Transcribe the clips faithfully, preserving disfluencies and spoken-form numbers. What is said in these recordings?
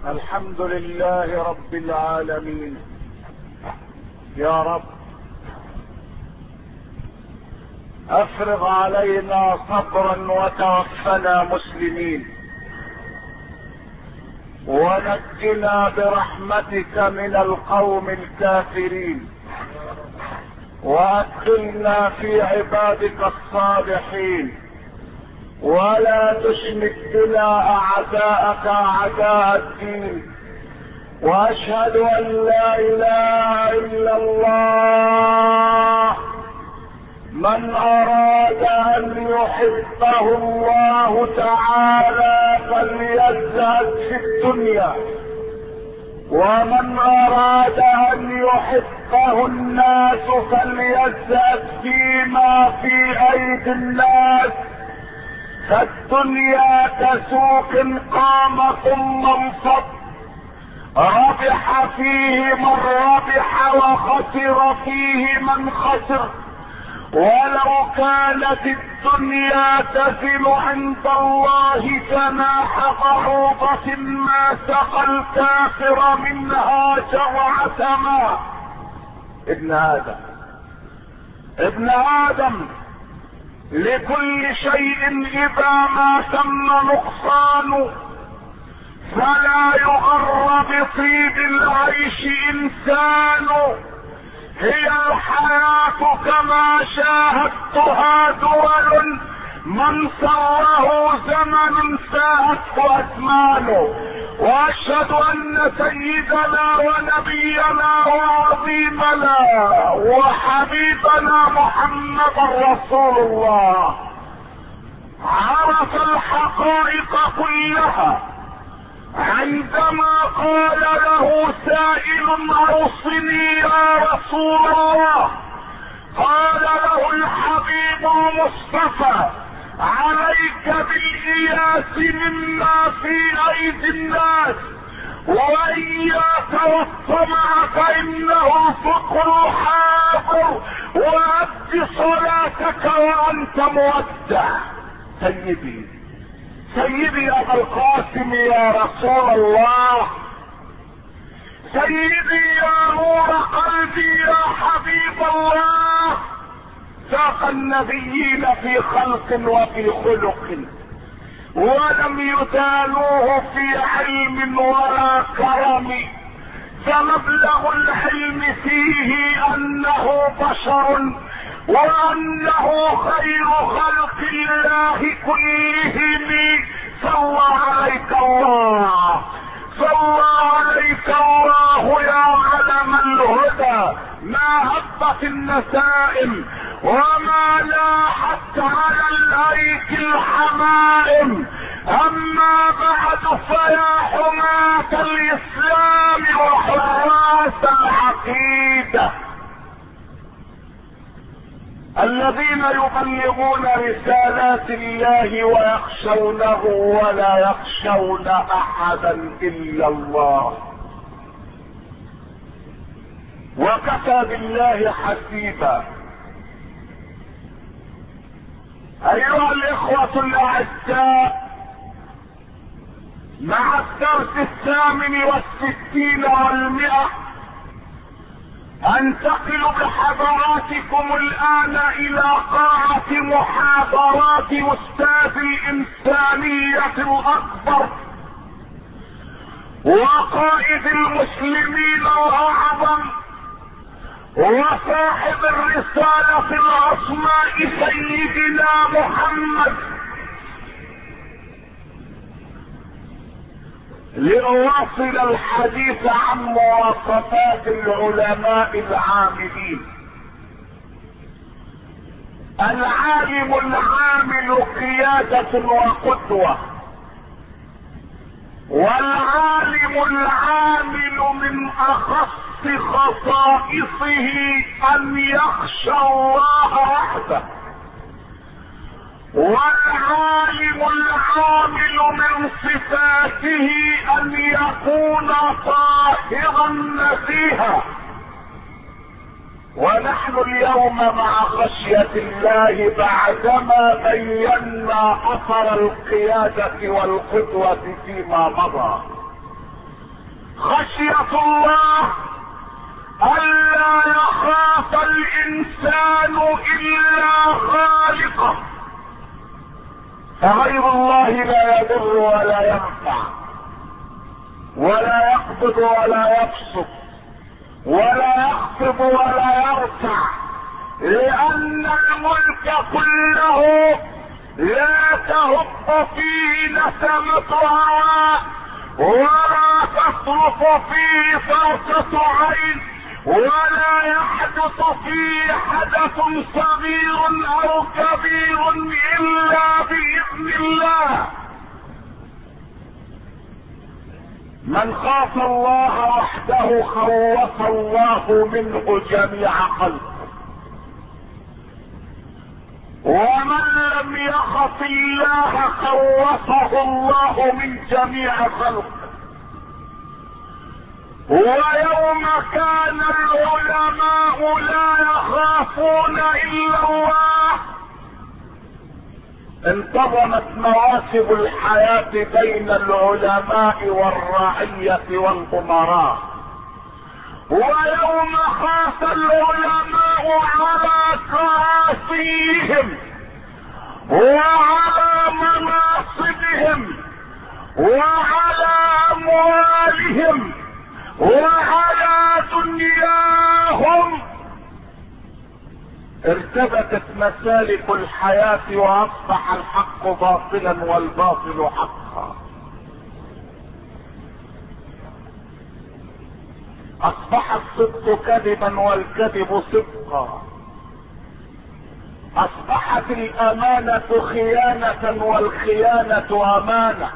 الحمد لله رب العالمين. يا رب افرغ علينا صبرا وتوفنا مسلمين، ونجنا برحمتك من القوم الكافرين، وادخلنا في عبادك الصالحين، ولا تشمت بنا اعداءك اعداء الدين. واشهد ان لا اله الا الله. من اراد ان يحبه الله تعالى فليزهد في الدنيا، ومن اراد ان يحبه الناس فليزهد فيما في ايدي الناس. فالدنيا كسوق قام ثم انفض، ربح فيه من ربح وخسر فيه من خسر. ولو كانت الدنيا تزن عند الله جناح بعوضة ما سقى الكافر منها جرعة ماء. ابن ادم ابن ادم لكل شيء اذا ما تم نقصان، فلا يغر بطيب العيش انسان. هي الحياة كما شاهدتها دول، من سره زمن ساءته أزمانه. واشهد ان سيدنا ونبينا وعظيمنا وحبيبنا محمد رسول الله عرف الحقائق كلها عندما قال له سائل اوصني يا رسول الله. قال له الحبيب المصطفى عليك بالإياس مما في ايدي الناس، واياك والطمع فانه فقر حاضر، وأد صلاتك وانت مودع. سيدي سيدي ابا القاسم يا رسول الله، سيدي يا نور قلبي يا حبيب الله، ساق النبيين في خلق وفي خلق، ولم يدانوه في علم ولا كرم. فمبلغ العلم فيه انه بشر، وانه خير خلق الله كلهم. صلى عليك الله، صلى عليك الله يا علم الهدى. ما هبت النسائم وما لاحت على الايك الحمائم. اما بعد فيا حماة الاسلام وحراس العقيدة الذين يبلغون رسالات الله ويخشونه ولا يخشون احدا الا الله، وكفى بالله حسيبا. ايها الاخوة الاعزاء، مع الدرس الثامن والستين والمئة انتقل بحضراتكم الان الى قاعة محاضرات استاذ الانسانية الاكبر وقائد المسلمين الاعظم وصاحب الرسالة العظمى سيدنا محمد، لأواصل الحديث عن مواصفات العلماء العاملين. العالم العامل قيادة وقدوة، والعالم العامل من اخص خصائصه ان يخشى الله وحده، والعالم العامل من صفاته ان يكون طاهرا نزيها. ونحن اليوم مع خشية الله بعدما بينا اثر القيادة والقدوة فيما مضى، خشية الله ألا يخاف الإنسان إلا خالقه، فغير الله لا يضر ولا ينفع ولا يقبض ولا يبسط ولا يخفض ولا يرفع، لأن الملك كله لا تهب فيه نسمة هواء ولا تصرف فيه فرصة عين ولا يحدث فيه حدث صغير أو كبير إلا بإذن الله. من خاف الله وحده خوف الله منه جميع خلقه، ومن لم يخف الله خوفه الله من جميع خلقه. ويوم كان العلماء لا يخافون الا الله انتظمت مواسم الحياة بين العلماء والرعية والأمراء. ويوم خاف العلماء على كراسيهم وعلى مناصبهم وعلى أموالهم وعلى دنياهم ارتبكت مسالك الحياة واصبح الحق باطلا والباطل حقا. اصبح الصدق كذبا والكذب صدقا. اصبحت الامانة خيانة والخيانة امانة.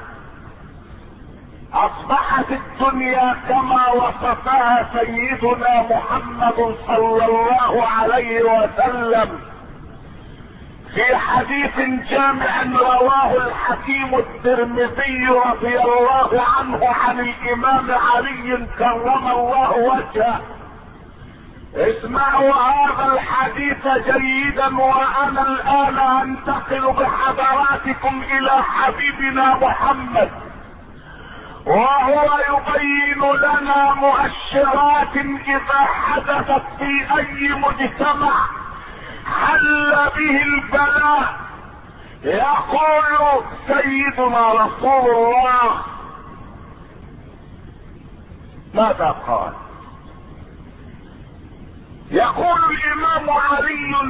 اصبحت الدنيا كما وصفها سيدنا محمد صلى الله عليه وسلم في حديث جامع رواه الحكيم الترمذي رضي الله عنه عن الامام علي كرم الله وجهه. اسمعوا هذا الحديث جيدا، وانا الان انتقل بحضراتكم الى حبيبنا محمد، وهو يبين لنا مؤشرات اذا حدثت في اي مجتمع حل به البلاء. يقول سيدنا رسول الله ماذا قال؟ يقول الامام علي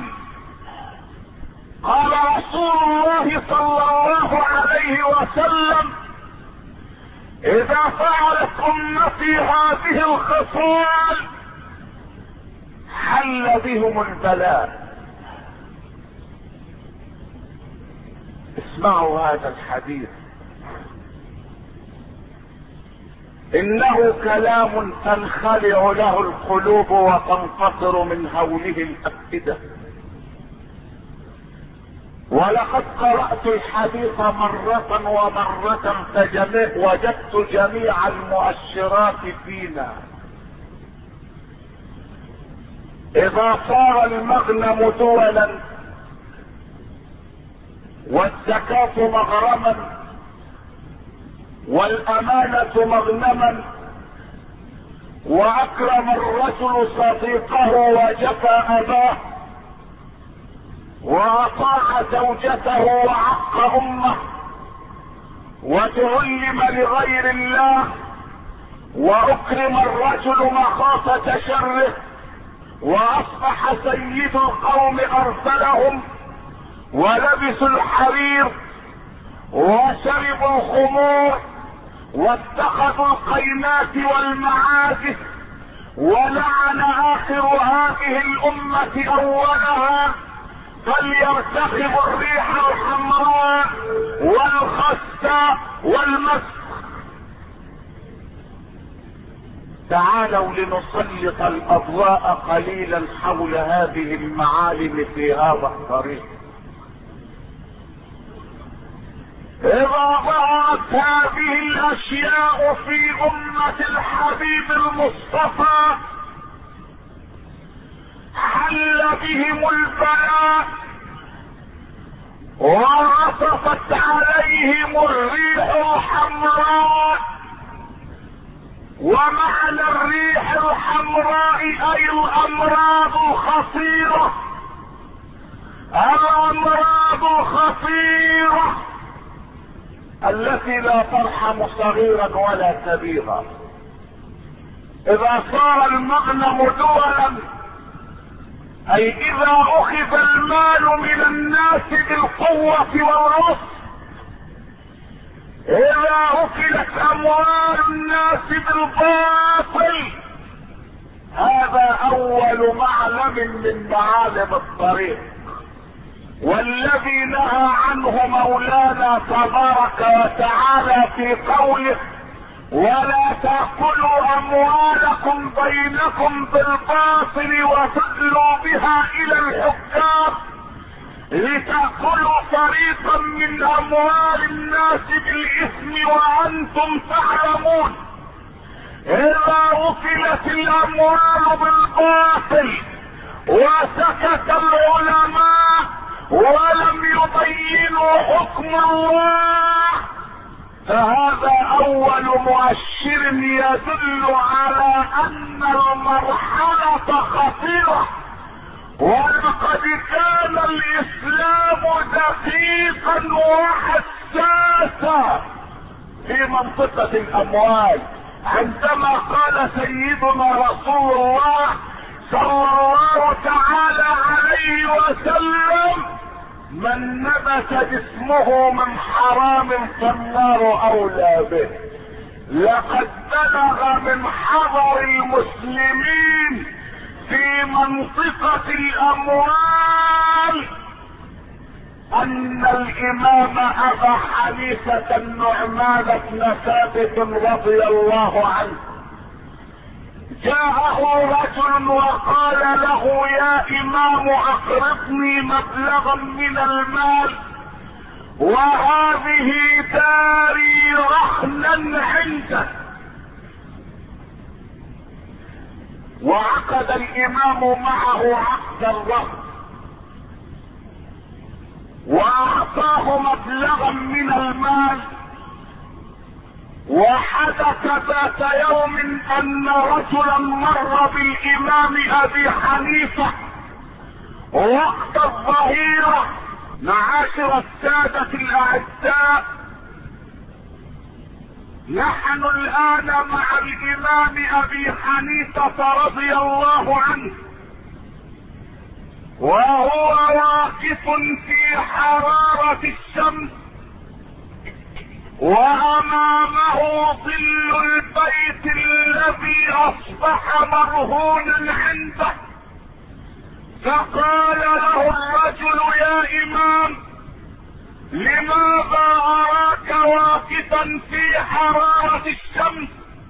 قال رسول الله صلى الله عليه وسلم اذا فعلت امتي هذه الخصال حل بهم البلاء. اسمعوا هذا الحديث، انه كلام تنخلع له القلوب وتنفطر من هوله الافئدة. ولقد قرأت الحديث مرة ومرة فوجدت جميع المؤشرات فينا. اذا صار المغنم دولا والزكاة مغرما والامانة مغنما واكرم الرجل صديقه وجفى اباه واطاع زوجته وعق امه وتعلم لغير الله واكرم الرجل مخافة شره واصبح سيد القوم ارسلهم ولبسوا الحرير وشربوا الخمور واتخذوا القينات والمعازف ولعن اخر هذه الامة اولها فليرتقب الريح الحمراء والخس والمسك. تعالوا لنسلط الاضواء قليلا حول هذه المعالم في هذا الطريق. اذا ظهرت هذه الاشياء في امة الحبيب المصطفى حل بهم البلاء وعصفت عليهم الريح الحمراء ومعنى الريح الحمراء اي الامراض الخطيرة، الامراض الخطيرة التي لا ترحم صغيرا ولا كبيرا. اذا صار المغنم دولا اي اذا اخذ المال من الناس بالقوة والرصد، اذا اكلت اموال الناس بالباطل، هذا اول معلم من معالم الطريق، والذي نهى عنه مولانا تبارك وتعالى في قوله ولا تأكلوا اموالكم بينكم بالباطل وتدلوا بها الى الحكام لتأكلوا فريقا من اموال الناس بالاثم وانتم تعلمون. اذا اكلت الاموال بالباطل وسكت العلماء ولم يبينوا حكم الله، فهذا اول مؤشر يدل على ان المرحلة خطيرة. ولقد كان الاسلام دقيقا وحساسا في منطقة الاموال، عندما قال سيدنا رسول الله صلى الله تعالى عليه وسلم من نبت جسمه من حرام فالنار اولى به. لقد بلغ من حضر المسلمين في منطقة الاموال ان الامام ابا حنيفة النعمان بن ثابت رضي الله عنه جاءه رجل وقال له يا امام اقرضني مبلغا من المال وهذه داري رهنا عندك. وعقد الامام معه عقد الرهن واعطاه مبلغا من المال. وحدث ذات يوم ان رجلا مر بالامام ابي حنيفة وقت الظهيرة. معاشر السادة الاعزاء، نحن الان مع الامام ابي حنيفة رضي الله عنه وهو واقف في حرارة الشمس وامامه ظل البيت الذي اصبح مرهونا عنده. فقال له الرجل يا امام لماذا اراك واقفا في حرارة الشمس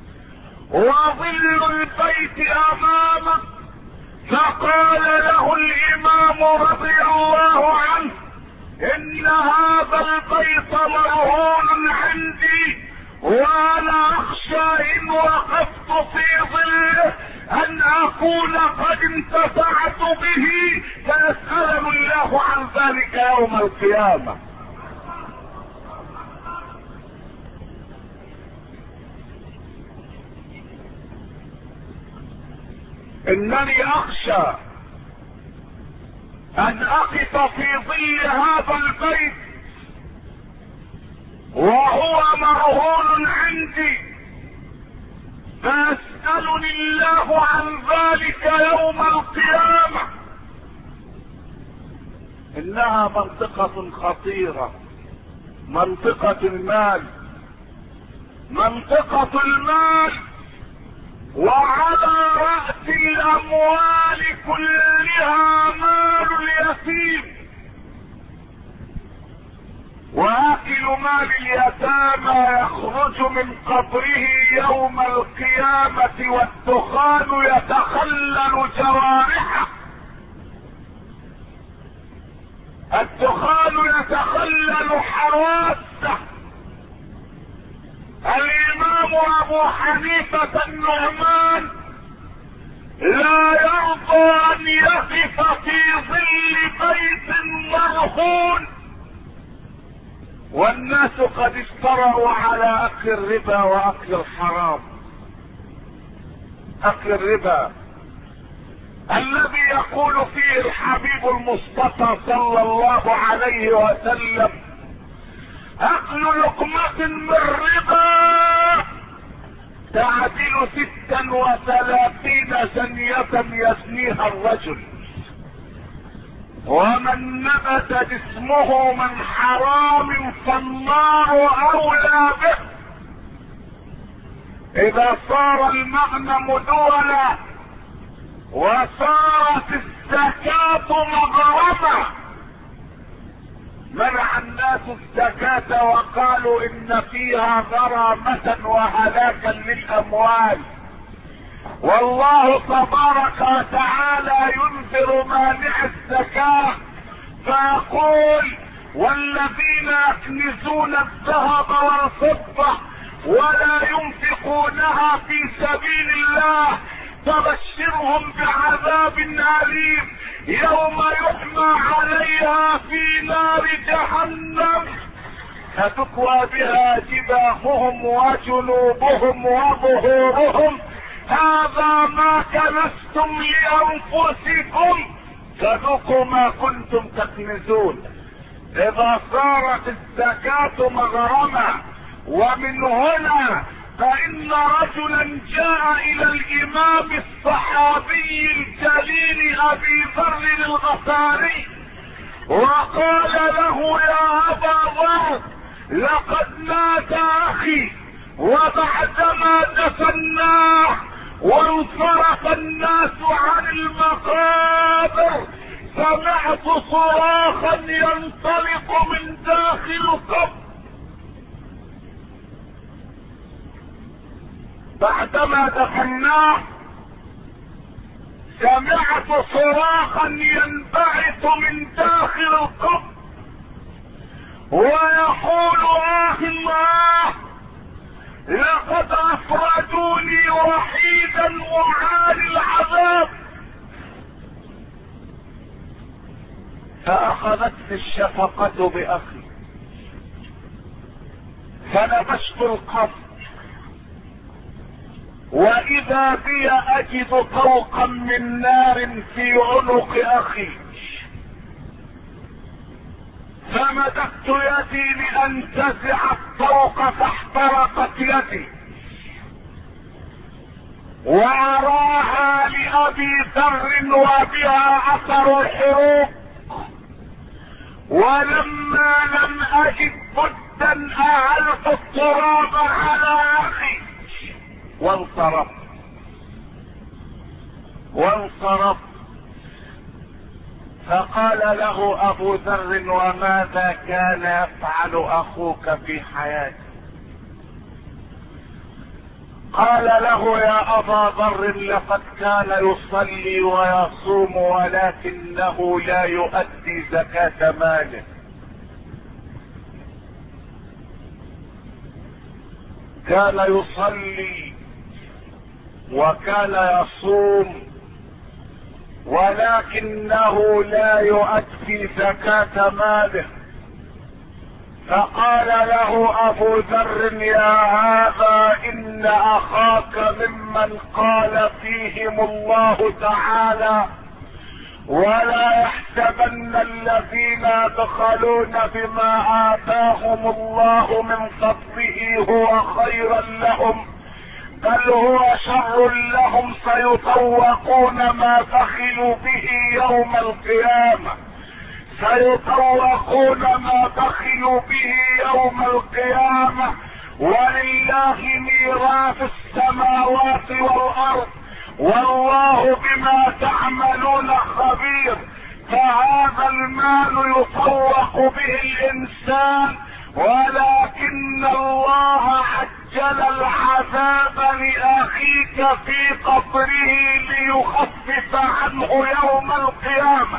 وظل البيت امامك؟ فقال له الامام رضي الله عنه ان هذا البيت مرهون عندي وانا اخشى ان وقفت في ظله ان اكون قد انتفعت به فيسألني الله عن ذلك يوم القيامة. انني اخشى ان اقف في ظل هذا البيت وهو مرهون عندي فيسألني الله عن ذلك يوم القيامة. انها منطقة خطيرة، منطقة المال، منطقة المال، وعلى رأس الاموال كلها مال اليتيم. واكل مال اليتامى يخرج من قبره يوم القيامة والدخان يتخلل جوارحه، الدخان يتخلل حواسه. الامام ابو حنيفة النعمان لا يرضى ان يقف في ظل بيت مرهون والناس قد اشتروا على اكل الربا واكل الحرام. اكل الربا الذي يقول فيه الحبيب المصطفى صلى الله عليه وسلم: اكل لقمة من ربا تعدل ستا وثلاثين زنية يزنيها الرجل، ومن نبت جسمه من حرام فالنار اولى به. اذا صار المغنم دولا وصارت الزكاة مغرمة منع الناس الزكاة وقالوا ان فيها غرامة وهلاكا للاموال، والله تبارك وتعالى ينذر مانع الزكاة فيقول: والذين يكنزون الذهب والفضة ولا ينفقونها في سبيل الله فبشرهم بعذاب أليم يوم يحمى عليها في نار جهنم فتكوى بها جباههم وجنوبهم وظهورهم هذا ما كنزتم لأنفسكم فذوقوا ما كنتم تكنزون. إذا صارت الزكاة مغرمة، ومن هنا فإن رجلا جاء إلى الإمام الصحابي الجليل أبي ذر الغفاري وقال له: يا أبا ذر، لقد مات أخي وبعدما دفناه وانصرف الناس عن المقابر سمعت صراخا ينطلق من داخل القبر. بعدما دفناه سمعت صراخا ينبعث من داخل القبر ويقول: آه الله، لقد افردوني وحيدا اعاني العذاب. فاخذتني الشفقة باخي فنبشت القبر، واذا بي اجد طوقا من نار في عنق اخي، فمددت يدي لانتزع الطوق فاحترقت يدي، واراها لابي ذر وبها اثر الحروق، ولما لم اجد بدا اعلت التراب على اخي وانصرف وانصرف فقال له ابو ذر: وماذا كان يفعل اخوك في حياته؟ قال له: يا ابا ذر، لقد كان يصلي ويصوم ولكنه لا يؤدي زكاة ماله. كان يصلي وكان يصوم ولكنه لا يؤدي زكاة ماله. فقال له ابو ذر: يا هذا، ان اخاك ممن قال فيهم الله تعالى: ولا يحسبن الذين يبخلون بما آتاهم الله من فضله هو خيرا لهم، بل هو شر لهم، سيطوقون ما بخلوا به يوم القيامة سيطوقون ما بخلوا به يوم القيامة ولله ميراث السماوات والأرض والله بما تعملون خبير. فهذا المال يطوق به الإنسان، ولكن الله عجل العذاب لأخيك في قبره ليخفف عنه يوم القيامة.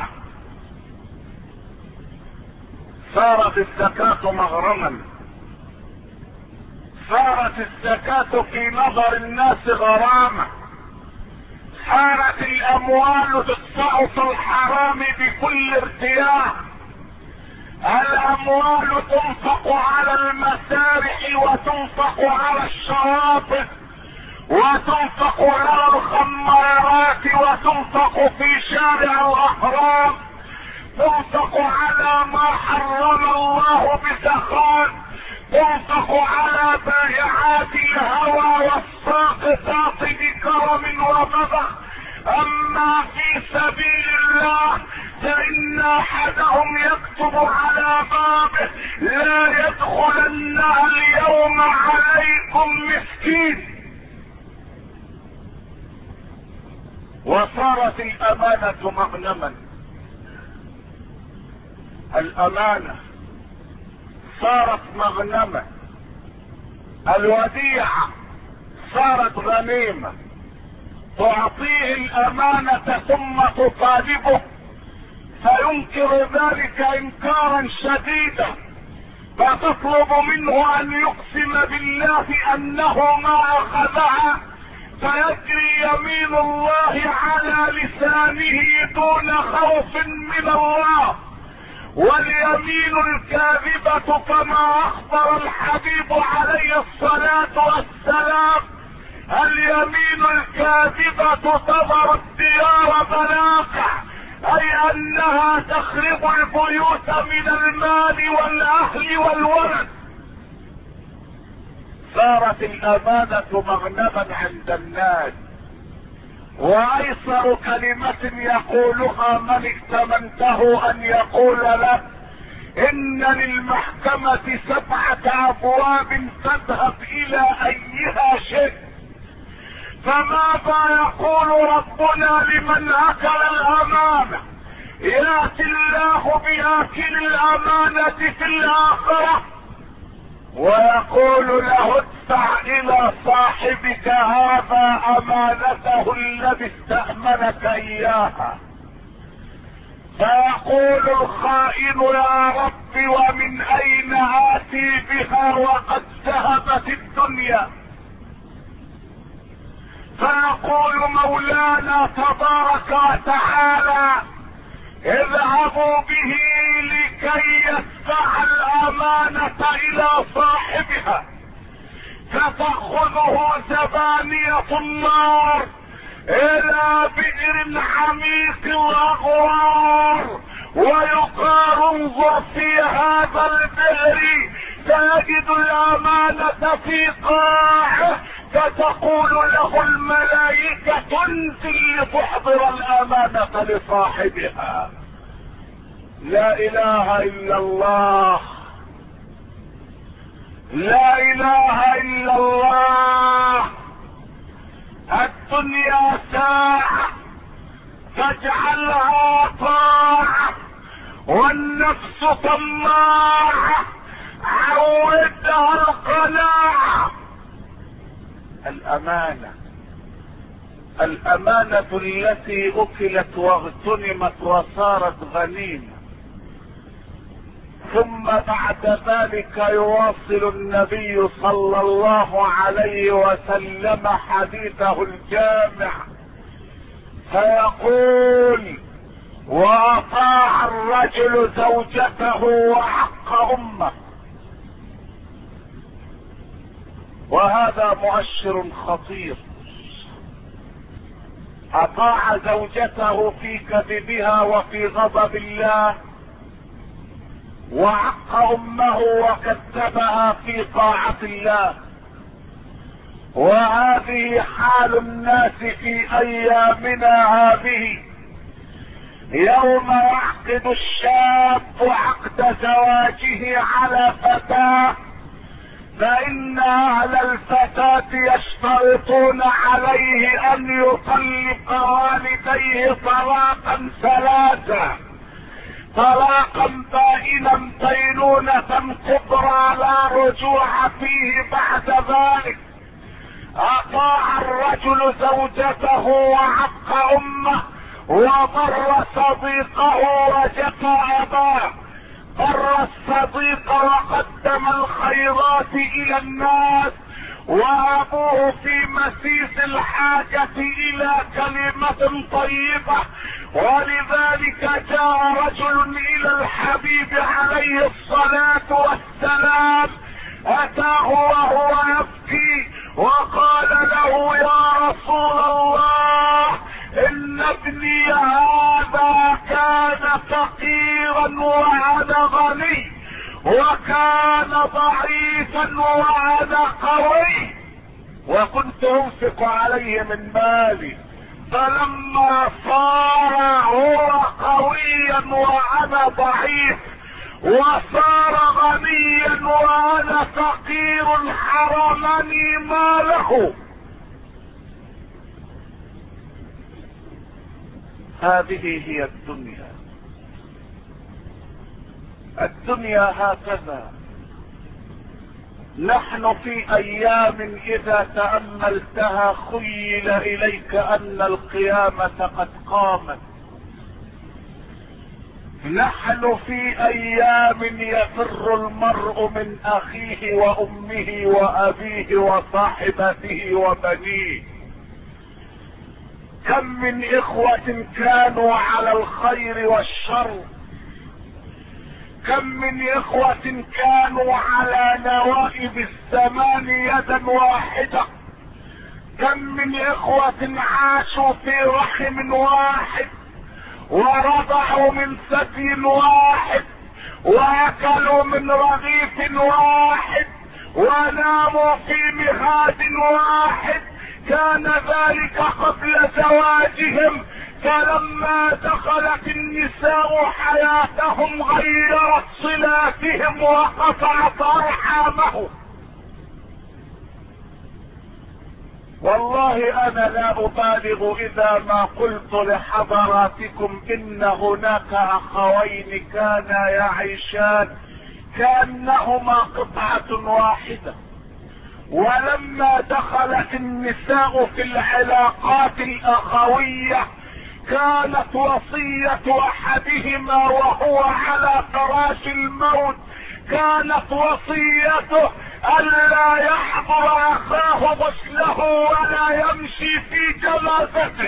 صارت الزكاة مغرما، صارت الزكاة في نظر الناس غرامة، صارت الأموال تدفع في الحرام بكل ارتياح. الأموال تنفق على المسارح وتنفق على الشواطئ وتنفق على الخمارات، وتنفق في شارع الاهرام، تنفق على ما حرم الله بسخاء، تنفق على بائعات الهوى والساقطات بكرم وبذخ. اما في سبيل الله فان احدهم يكتب على بابه: لا يدخلنها اليوم عليكم مسكين. وصارت الامانة مغنما. الامانة صارت مغنمة، الوديعة صارت غنيمة. تعطيه الامانة ثم تطالبه فينكر ذلك انكارا شديدا، فتطلب منه ان يقسم بالله انه ما اخذها، فيجري يمين الله على لسانه دون خوف من الله. واليمين الكاذبة كما اخبر الحبيب عليه الصلاة والسلام: اليمين الكاذبة تضر الديار بلاقع، اي انها تخرب البيوت من المال والاهل والولد. صارت الامانة مغنما عند الناس، وايسر كلمة يقولها من ائتمنته ان يقول له: ان للمحكمة سبعة ابواب تذهب الى ايها شئت. فماذا يقول ربنا لمن اكل الامانة؟ ياتي الله باكل الامانة في الاخرة ويقول له: ادفع الى صاحبك هذا امانته الذي استأمنك اياها. فيقول الخائن: يا رب ومن اين اتي بها وقد ذهبت الدنيا؟ فيقول مولانا تبارك وتعالى: اذهبوا به لكي يدفع الامانة الى صاحبها. فتأخذه زبانية النار الى بئر عميق الاغوار، ويقال: انظر في هذا البئر فيجد الامانة في قاعه، فتقول له الملائكة: انزل لتحضر الامانة لصاحبها. لا اله الا الله، لا اله الا الله. الدنيا ساعة فاجعلها طاعة، والنفس طماعة عودها القناعة. الامانة، الامانة التي اكلت واغتنمت وصارت غنيمة. ثم بعد ذلك يواصل النبي صلى الله عليه وسلم حديثه الجامع فيقول: واطاع الرجل زوجته وحق امه. وهذا مؤشر خطير. اطاع زوجته في كذبها وفي غضب الله، وعق امه وكذبها في طاعة الله. وهذه حال الناس في ايامنا هذه. يوم يعقد الشاب عقد زواجه على فتاة، فان اهل الفتاة يشترطون عليه ان يطلق والديه طلاقا ثلاثة: طلاقا بائنا بينونة كبرى لا رجوع فيه بعد ذلك. اطاع الرجل زوجته وعق امه، وبر صديقه وجفى اباه. بر الصديق وقدم الخيرات الى الناس، وابوه في مسيس الحاجة الى كلمة طيبة. ولذلك جاء رجل الى الحبيب عليه الصلاة والسلام، اتاه وهو يبكي وقال له يا رسول الله ان ابني هذا كان فقيرا وانا غني، وكان ضعيفا وانا قوي، وكنت انفق عليه من مالي، فلما صار هو قويا وانا ضعيف، وصار غنيا وانا فقير، حرمني ماله. هذه هي الدنيا. الدنيا هكذا. نحن في ايام اذا تأملتها خيل اليك ان القيامة قد قامت. نحن في ايام يفر المرء من اخيه وامه وابيه وصاحبته وبنيه. كم من اخوة كانوا على الخير والشر، كم من اخوة كانوا على نوائب الزمان يدا واحدة، كم من اخوة عاشوا في رحم واحد، ورضعوا من ثدي واحد، واكلوا من رغيف واحد، وناموا في مهاد واحد. كان ذلك قبل زواجهم، فلما دخلت النساء حياتهم غيرت صلاتهم وقطعت ارحامهم. والله انا لا ابالغ اذا ما قلت لحضراتكم ان هناك اخوين كانا يعيشان كانهما قطعة واحدة، ولما دخلت النساء في العلاقات الاخوية كانت وصية احدهما وهو على فراش الموت، كانت وصيته الا يحضر اخاه غسله ولا يمشي في جنازته.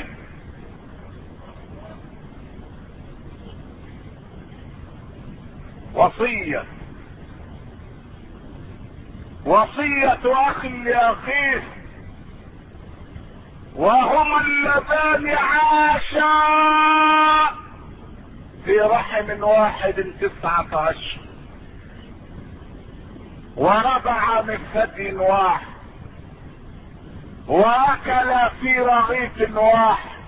وصية وصية اخ لاخيه، وهما اللذان عاشا في رحم واحد تسعة اشهر، ورضع من ثدي واحد، واكل في رغيف واحد،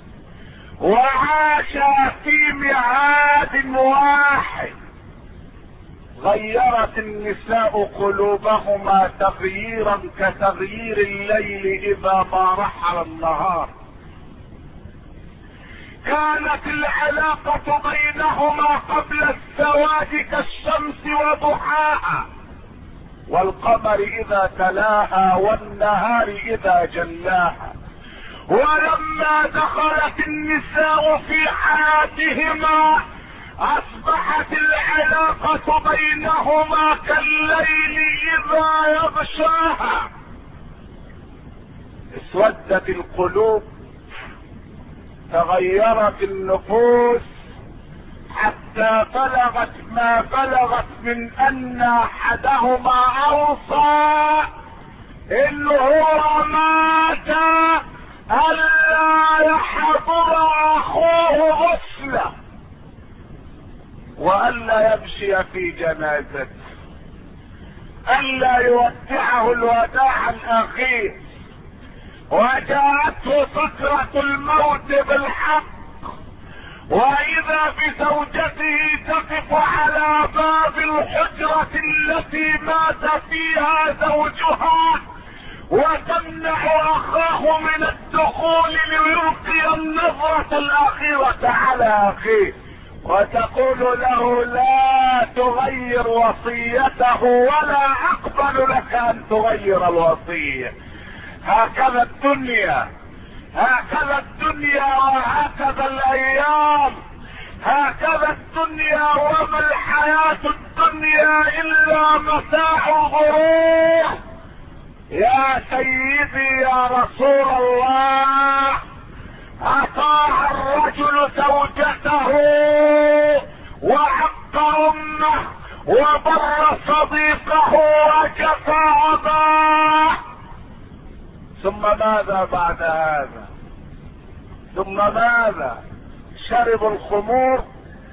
وعاشا في ميعاد واحد. غيرت النساء قلوبهما تغييرا كتغيير الليل اذا ما رحل النهار. كانت العلاقة بينهما قبل الزواج كالشمس وضحاها، والقمر اذا تلاها، والنهار اذا جلاها. ولما دخلت النساء في حياتهما اصبحت العلاقة بينهما كالليل اذا يغشاها. اسودت القلوب، تغيرت النفوس، حتى بلغت ما بلغت من ان احدهما اوصى ان هو مات الا يحضر اخوه غسله، والا يمشي في جنازته، الا يودعه الوداع الاخير. وجاءته سكرة الموت بالحق، واذا بزوجته تقف على باب الحجرة التي مات فيها زوجها، وتمنع اخاه من الدخول ليلقي النظرة الاخيرة على اخيه، وتقول له لا تغير وصيته ولا اقبل لك ان تغير الوصية. هكذا الدنيا، هكذا الدنيا وهكذا الايام، هكذا الدنيا. وما الحياة الدنيا الا متاع الغرور. يا سيدي يا رسول الله، اطاع الرجل زوجته وعق امه وبر صديقه وجفى اباه، ثم ماذا بعد هذا؟ ثم ماذا؟ شربوا الخمور.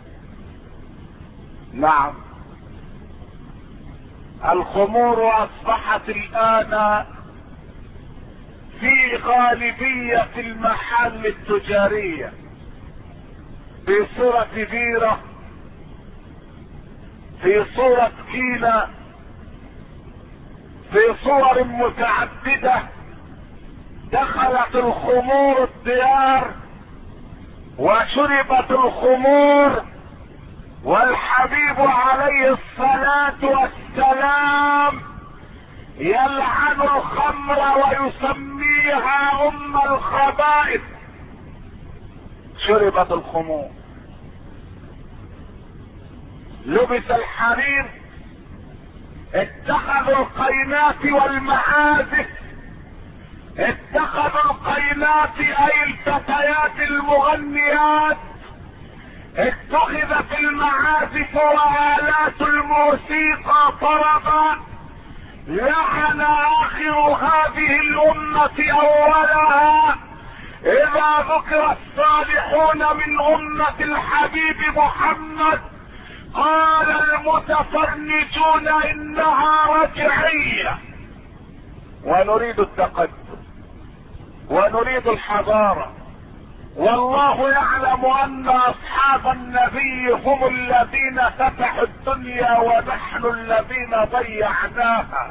نعم، الخمور اصبحت الان في غالبية المحال التجارية في صورة بيرة، في صورة كيلة، في صور متعددة. دخلت الخمور الديار وشربت الخمور، والحبيب عليه الصلاة والسلام يلعن الخمر ويسميها ام الخبائث. شربت الخمور، لبس الحرير، اتخذوا القينات والمعازف، اتخذوا القينات اي الفتيات المغنيات، اتخذت المعازف وآلات الموسيقى طربا. لعن اخر هذه الامة اولها. اذا ذكر الصالحون من امة الحبيب محمد قال المتفرجون انها رجعية. ونريد التقدم ونريد الحضارة، والله يعلم ان اصحاب النبي هم الذين فتحوا الدنيا ونحن الذين ضيعناها،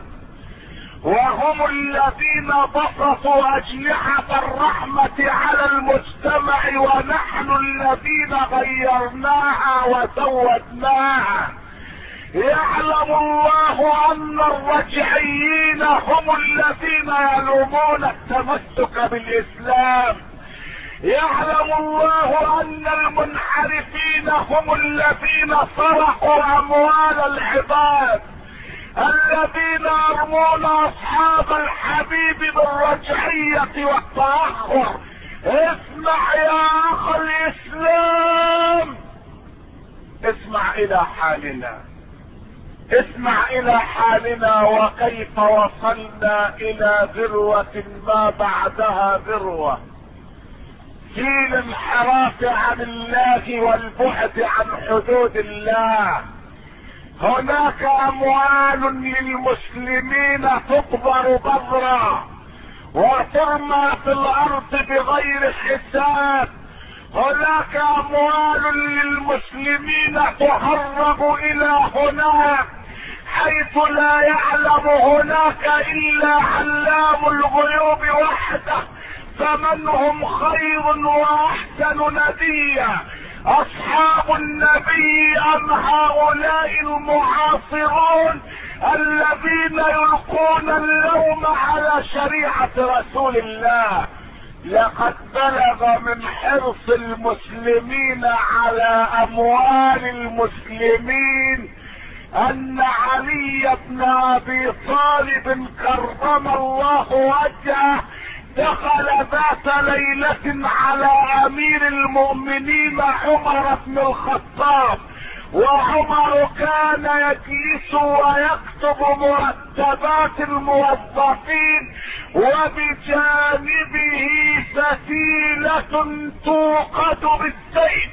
وهم الذين بسطوا اجنحة الرحمة على المجتمع ونحن الذين غيرناها وزودناها. يعلم الله ان الرجعيين هم الذين يلومون التمسك بالاسلام. يعلم الله ان المنحرفين هم الذين سرقوا اموال العباد، الذين يرمون اصحاب الحبيب بالرجعية والتأخر. اسمع يا اخ الاسلام، اسمع الى حالنا، اسمع الى حالنا وكيف وصلنا الى ذروة ما بعدها ذروة في الانحراف عن الله والبعد عن حدود الله. هناك اموال للمسلمين تقبر بذرا وترمى في الارض بغير حساب. هناك اموال للمسلمين تهرب الى هناك حيث لا يعلم هناك الا علام الغيوب وحده. فمن هم خير واحسن نديا، اصحاب النبي ام هؤلاء المعاصرون الذين يلقون اللوم على شريعة رسول الله؟ لقد بلغ من حرص المسلمين على اموال المسلمين ان علي بن ابي طالب كرم الله وجهه دخل ذات ليلة على امير المؤمنين عمر بن الخطاب، وعمر كان يجلس ويكتب مرتبات الموظفين وبجانبه فتيلة توقد بالسيف.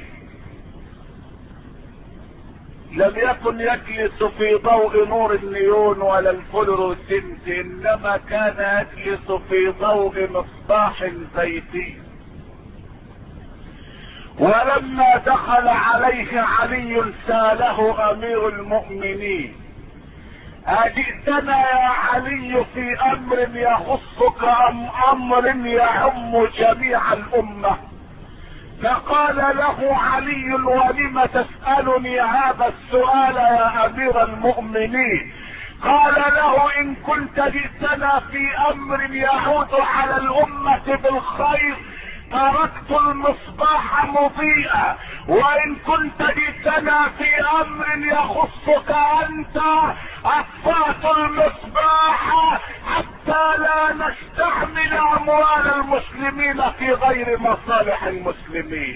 لم يكن يجلس في ضوء نور النيون ولا الفلوروسنت، انما كان يجلس في ضوء مصباح زيتي. ولما دخل عليه علي ساله امير المؤمنين: اجئتنا يا علي في امر يخصك ام امر يعم جميع الامة؟ فقال له علي: ولم تسألني هذا السؤال يا امير المؤمنين؟ قال له: ان كنت جئتنا في امر يعود على الامة بالخير تركت المصباح مضيئا، وان كنت جئتنا في امر يخصك انت اطفأت المصباح حتى لا نستعمل اموال المسلمين في غير مصالح المسلمين.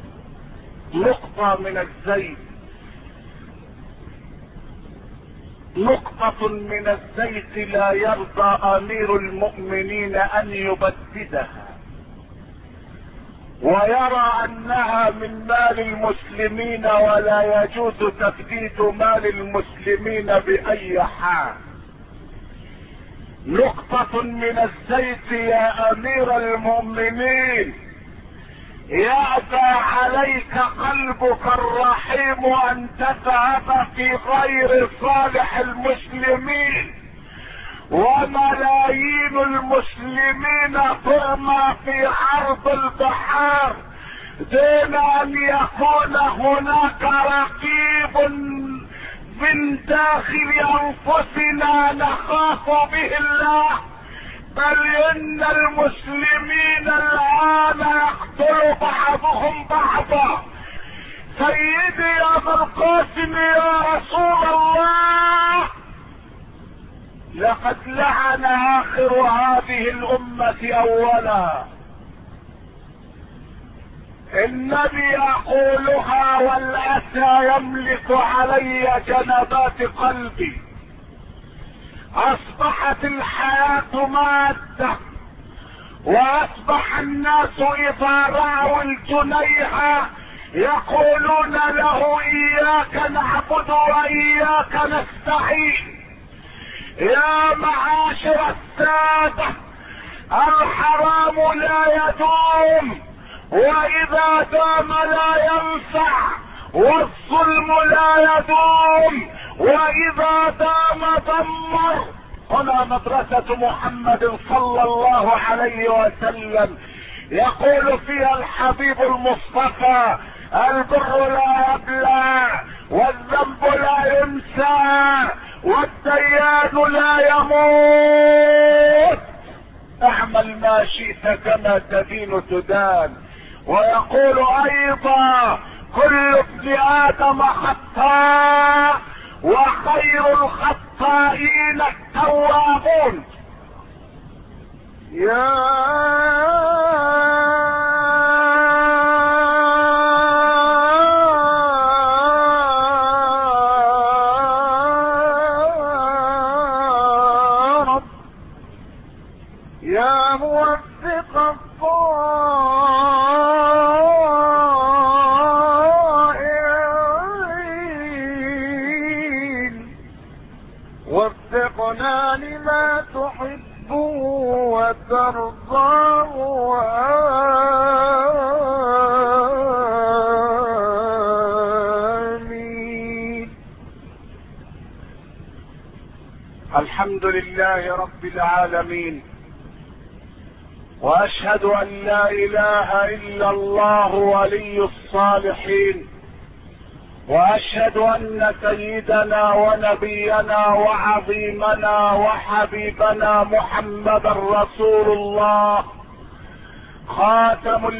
نقطة من الزيت نقطة من الزيت لا يرضى امير المؤمنين ان يبددها، ويرى انها من مال المسلمين ولا يجوز تبديد مال المسلمين باي حال. نقطة من الزيت يا امير المؤمنين يأبى عليك قلبك الرحيم ان تذهب في غير صالح المسلمين، وملايين المسلمين ترمى في عرض البحار دون ان يكون هناك رقيب من داخل انفسنا نخاف به الله، بل ان المسلمين الان يقتل بعضهم بعضا. سيدي يا ابا القاسم يا رسول الله، لقد لعن اخر هذه الامة اولا. النبي يقولها والاسى يملك علي جنبات قلبي. اصبحت الحياة مادة، واصبح الناس اذا رأوا الجنيها يقولون له اياك نعبد واياك نستعين. يا معاشر السادة، الحرام لا يدوم، واذا دام لا ينفع، والظلم لا يدوم واذا دام دمر. هنا مدرسة محمد صلى الله عليه وسلم يقول فيها الحبيب المصطفى: البر لا يبلى، والذنب لا ينسى، والديان لا يموت. اعمل ما شئت كما تدين تدان. ويقول ايضا: كل ابن ادم خطاء، وخير الخطائين التوابون. يا رب يا موفق الضائعين، وفقنا لما تحب وترضى. آمين. الحمد لله رب العالمين، واشهد ان لا اله الا الله ولي الصالحين، واشهد ان سيدنا ونبينا وعظيمنا وحبيبنا محمدا رسول الله، خاتم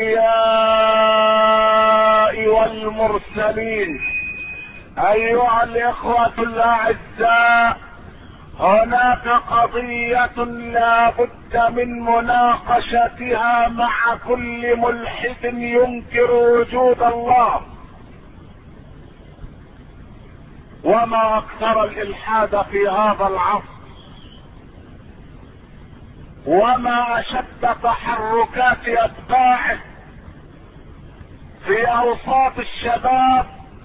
الانبياء والمرسلين. ايها الاخوة الاعزاء، هناك قضية لا بد من مناقشتها مع كل ملحد ينكر وجود الله. وما اكثر الالحاد في هذا العصر، وما اشد تحركات اتباعه في اوساط الشباب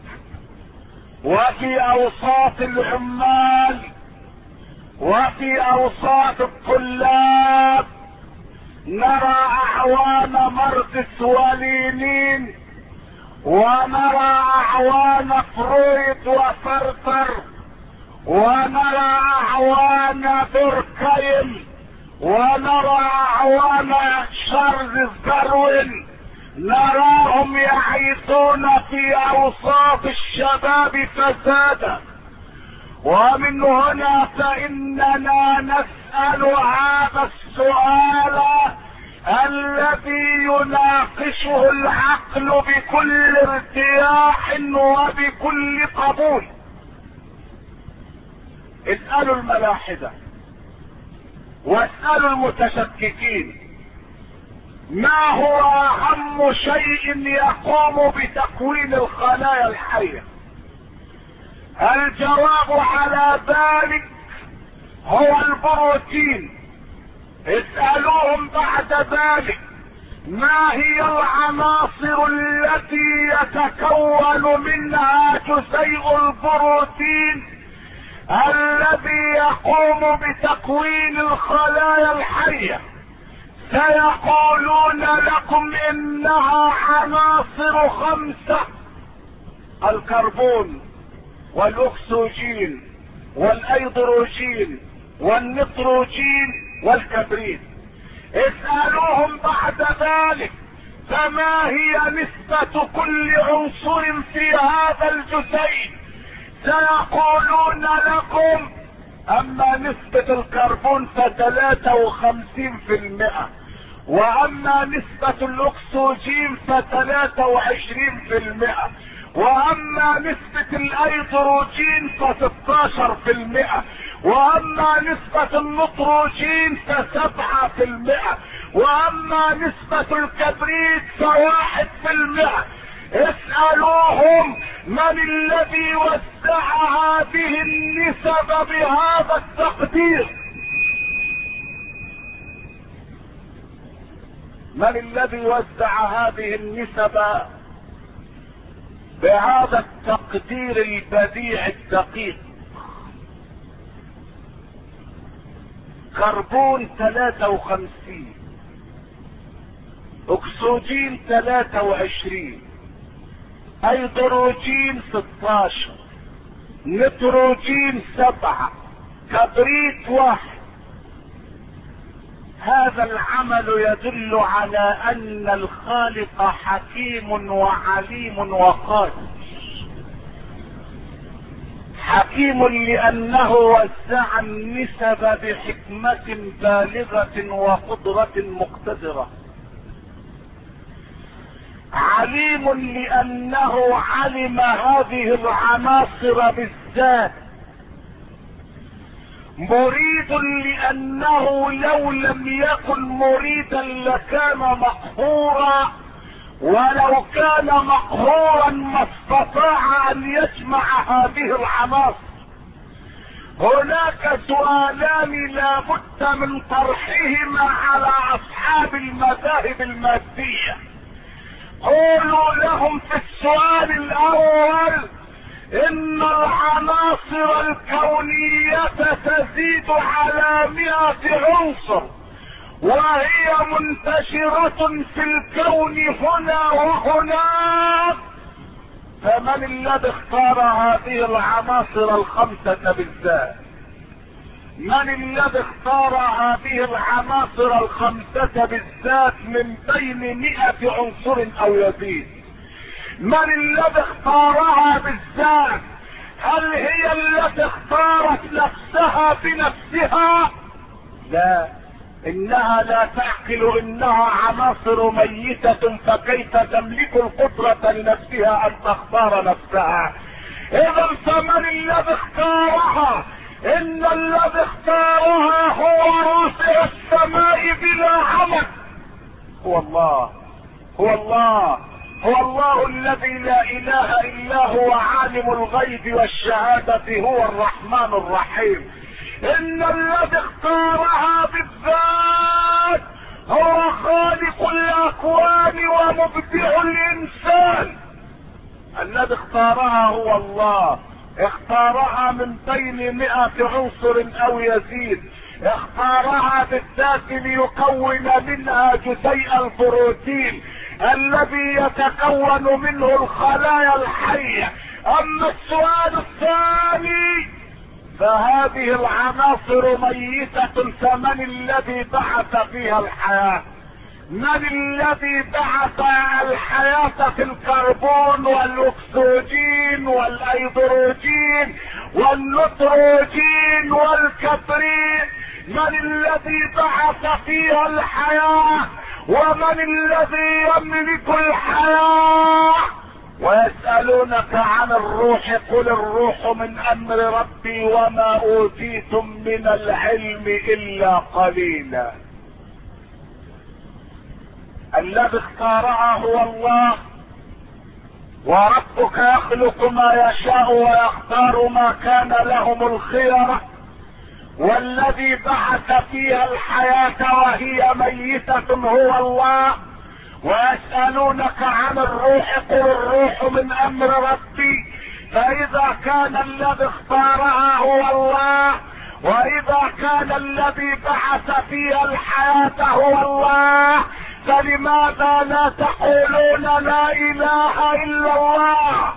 وفي اوساط العمال وفي اوساط الطلاب. نرى اعوان ماركس ولينين، ونرى اعوان فرويد وسارتر، ونرى اعوان دوركايم، ونرى اعوان شارلز داروين. نراهم يعيثون في اوساط الشباب فسادا. ومن هنا فاننا نسأل هذا السؤال الذي يناقشه العقل بكل ارتياح وبكل قبول. اسألوا الملاحدة واسألوا المتشككين ما هو اهم شيء يقوم بتكوين الخلايا الحية. الجواب على ذلك هو البروتين. اسألوهم بعد ذلك ما هي العناصر التي يتكون منها جزيء البروتين الذي يقوم بتكوين الخلايا الحية. سيقولون لكم انها عناصر خمسة: الكربون والاكسجين والايدروجين والنيتروجين والكبريت. اسألوهم بعد ذلك فما هي نسبة كل عنصر في هذا الجزيء. سيقولون لكم اما نسبة الكربون فثلاثة وخمسين في المئة، واما نسبة الاكسجين فثلاثة وعشرين في المئة، واما نسبة الايدروجين فستاشر في المئة، واما نسبة النيتروجين فسبعة في المئة، واما نسبة الكبريت فواحد في المئة. اسألوهم من الذي وزع هذه النسب بهذا التقدير؟ من الذي وزع هذه النسب بهذا التقدير البديع الدقيق؟ كربون ثلاثة وخمسين، اكسجين ثلاثة وعشرين، هيدروجين ستاشر، نيتروجين سبعة، كبريت واحد. هذا العمل يدل على ان الخالق حكيم وعليم وقادر. حكيم لانه وزع النسب بحكمة بالغة وقدرة مقتدرة. عليم لانه علم هذه العناصر بالذات. مريد لانه لو لم يكن مريدا لكان مقهورا، ولو كان مقهورا ما استطاع ان يجمع هذه العناصر. هناك سؤالان لا بد من طرحهما على اصحاب المذاهب المادية. قولوا لهم في السؤال الاول ان العناصر الكونية تزيد على مئة عنصر، وهي منتشرة في الكون هنا وهناك، فمن الذي اختار هذه العناصر الخمسة بالذات؟ من الذي اختار هذه العناصر الخمسة بالذات من بين مئة عنصر او يزيد؟ من الذي اختارها بالذات؟ هل هي التي اختارت نفسها بنفسها؟ لا، انها لا تعقل، انها عناصر ميتة، فكيف تملك القدرة لنفسها ان تختار نفسها؟ اذا فمن الذي اختارها؟ ان الذي اختارها هو رافع السماء بلا عمد، هو الله. هو الله هو الله الذي لا اله الا هو عالم الغيب والشهادة، هو الرحمن الرحيم. ان الذي اختارها بالذات هو خالق الاكوان ومبدع الانسان. الذي اختارها هو الله. اختارها من بين مئة عنصر او يزيد. اختارها بالذات ليكون منها جزيء البروتين الذي يتكون منه الخلايا الحية. اما السؤال الثاني فهذه العناصر ميتة، فمن الذي بعث فيها الحياة؟ من الذي بعث الحياة في الكربون والاكسجين والايدروجين والنيتروجين والكبريت؟ من الذي بعث فيها الحياة؟ ومن الذي يملك الحياة؟ ويسألونك عن الروح، قل الروح من امر ربي وما اوتيتم من العلم الا قليلا. الذي اختارها هو الله. وربك يخلق ما يشاء ويختار ما كان لهم الخيرة، والذي بعث فيها الحياة وهي ميتة هو الله. ويسألونك عن الروح قل الروح من امر ربي، فاذا كان الذي اختارها هو الله، واذا كان الذي بعث فيها الحياة هو الله، فلماذا لا تقولون لا اله الا الله؟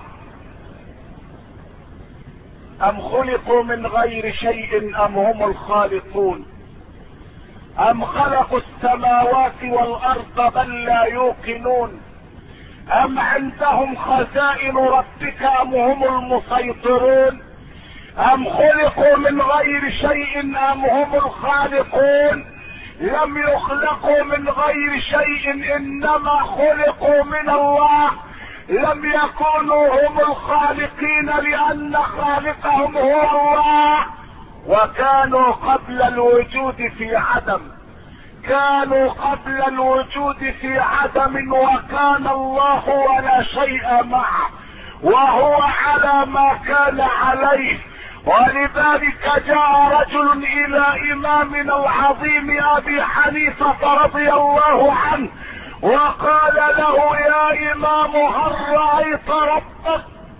ام خلقوا من غير شيء ام هم الخالقون، ام خلقوا السماوات والارض بل لا يوقنون، ام عندهم خزائن ربك ام هم المسيطرون، ام خلقوا من غير شيء ام هم الخالقون. لم يخلقوا من غير شيء انما خلقوا من الله، لم يكونوا هم الخالقين لان خالقهم هو الله. وكانوا قبل الوجود في عدم، كانوا قبل الوجود في عدم، وكان الله ولا شيء معه، وهو على ما كان عليه. ولذلك جاء رجل الى امامنا العظيم ابي حنيفة رضي الله عنه وقال له يا امام هل رأيت ربك؟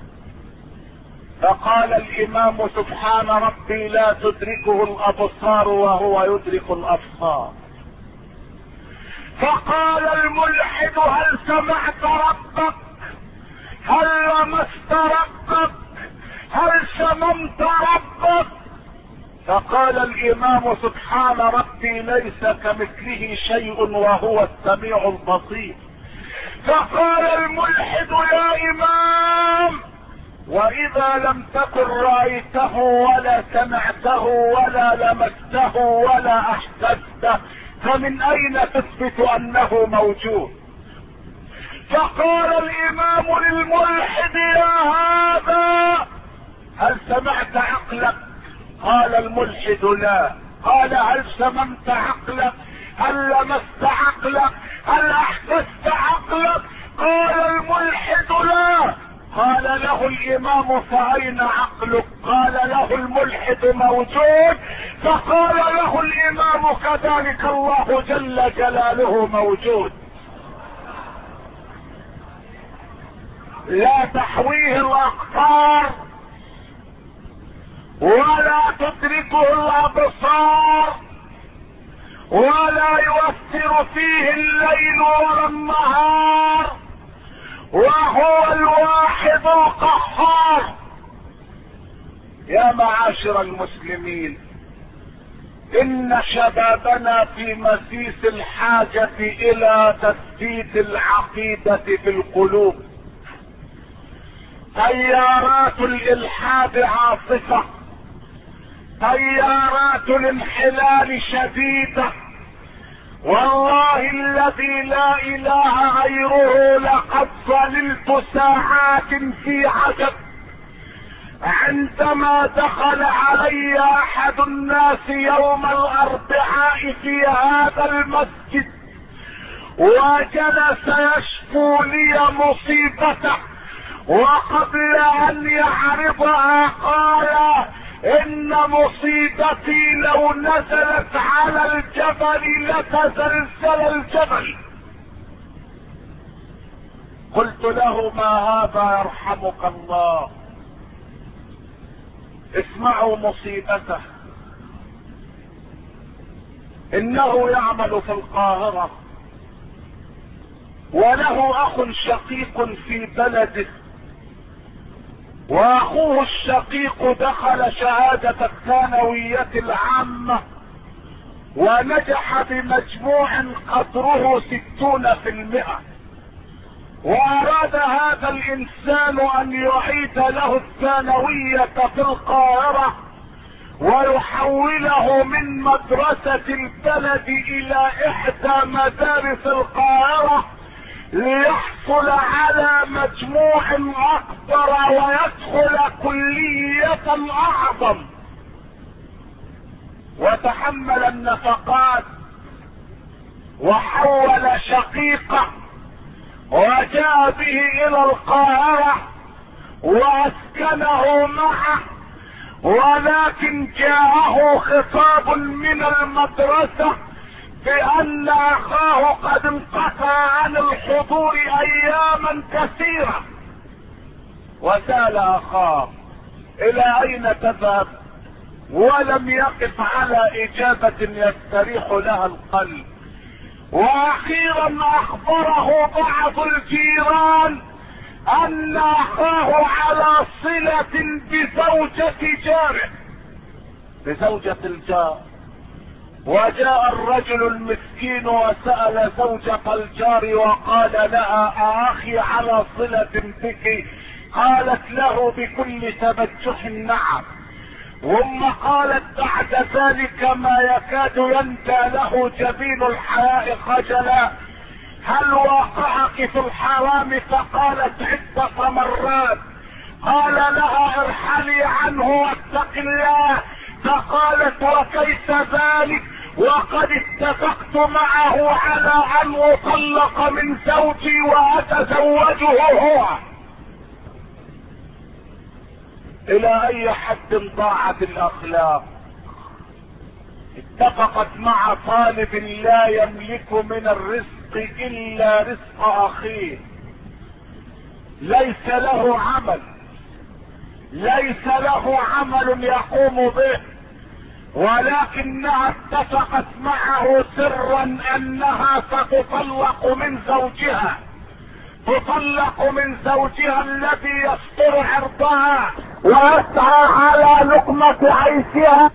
فقال الامام سبحان ربي لا تدركه الابصار وهو يدرك الابصار. فقال الملحد هل سمعت ربك؟ هل لمست ربك؟ هل شممت ربك؟ فقال الامام سبحان ربي ليس كمثله شيء وهو السميع البصير. فقال الملحد يا امام واذا لم تكن رايته ولا سمعته ولا لمسته ولا احسسته فمن اين تثبت انه موجود؟ فقال الامام للملحد يا هذا هل سمعت عقلك؟ قال الملحد لا. قال هل شممت عقلك؟ هل لمست عقلك؟ هل احسست عقلك؟ قال الملحد لا. قال له الامام فاين عقلك؟ قال له الملحد موجود. فقال له الامام كذلك الله جل جلاله موجود، لا تحويه الاقطار ولا تدركه الابصار ولا يؤثر فيه الليل ولا النهار، وهو الواحد القهار. يا معاشر المسلمين، ان شبابنا في مسيس الحاجة الى تثبيت العقيدة في القلوب. تيارات الالحاد عاصفة، تيارات الانحلال شديدة، والله الذي لا اله غيره لقد ظللت ساعات في عجب عندما دخل علي احد الناس يوم الاربعاء في هذا المسجد وجلس يشكو لي مصيبته، وقبل ان يعرضها قال ان مصيبتي لو نزلت على الجبل لتزلزل الجبل. قلت له ما هذا يرحمك الله؟ اسمعوا مصيبته. انه يعمل في القاهرة وله اخ شقيق في بلده، واخوه الشقيق دخل شهادة الثانوية العامة ونجح بمجموع قدره ستون في المئة، واراد هذا الانسان ان يعيد له الثانوية في القاهرة ويحوله من مدرسة البلد الى احدى مدارس القاهرة ليحصل على مجموع اكبر ويدخل كلية اعظم، وتحمل النفقات وحول شقيقه وجاء به الى القاهرة واسكنه معه، ولكن جاءه خطاب من المدرسة بان اخاه قد انقطع عن الحضور اياما كثيرة. وسأل اخاه الى اين تذهب، ولم يقف على اجابة يستريح لها القلب. واخيرا اخبره بعض الجيران ان اخاه على صلة بزوجة جاره، بزوجة الجار. وجاء الرجل المسكين وسأل زوجة الجار وقال لها اخي على صلة بك؟ قالت له بكل تبجح نعم. ثم قالت بعد ذلك ما يكاد يندى له جبين الحياء خجلا: هل وقعك في الحرام؟ فقالت عدة مرات. قال لها ارحلي عنه واتق الله. فقالت وكيف ذلك وقد اتفقت معه على ان اطلق من زوجي واتزوجه هو. الى اي حد ضاعت الاخلاق؟ اتفقت مع طالب لا يملك من الرزق الا رزق اخيه، ليس له عمل، ليس له عمل يقوم به، ولكنها اتفقت معه سرا انها ستطلق من زوجها، تطلق من زوجها الذي يستر عرضها ويسعى على لقمة عيشها.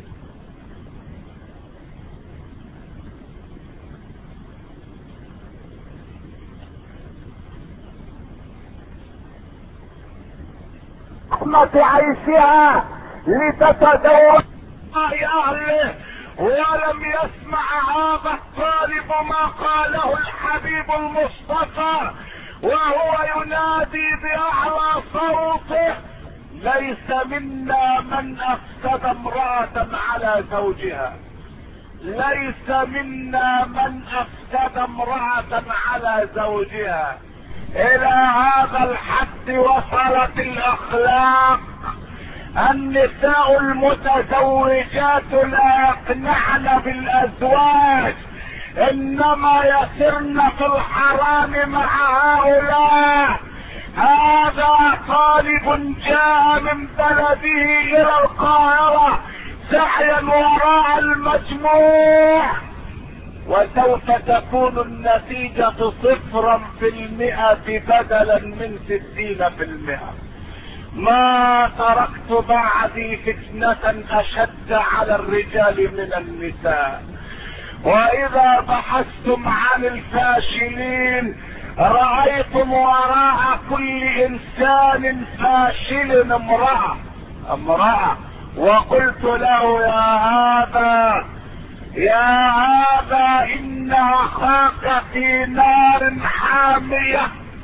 لقمة عيشها لتتزوج اهله. ولم يسمع هذا الطالب ما قاله الحبيب المصطفى وهو ينادي باعلى صوته: ليس منا من افسد امرأة على زوجها، ليس منا من افسد امرأة على زوجها. الى هذا الحد وصلت الاخلاق. النساء المتزوجات لا يقنعن بالازواج، انما يسرن في الحرام مع هؤلاء. هذا طالب جاء من بلده الى القاهرة سعيا وراء المجموع، وسوف تكون النتيجة صفرا في المئة بدلا من ستين في المئة. ما تركت بعدي فتنة اشد على الرجال من النساء. واذا بحثتم عن الفاشلين رأيتم وراء كل انسان فاشل امرأة امرأة وقلت له: يا هذا يا هذا ان اخاك في نار حامية،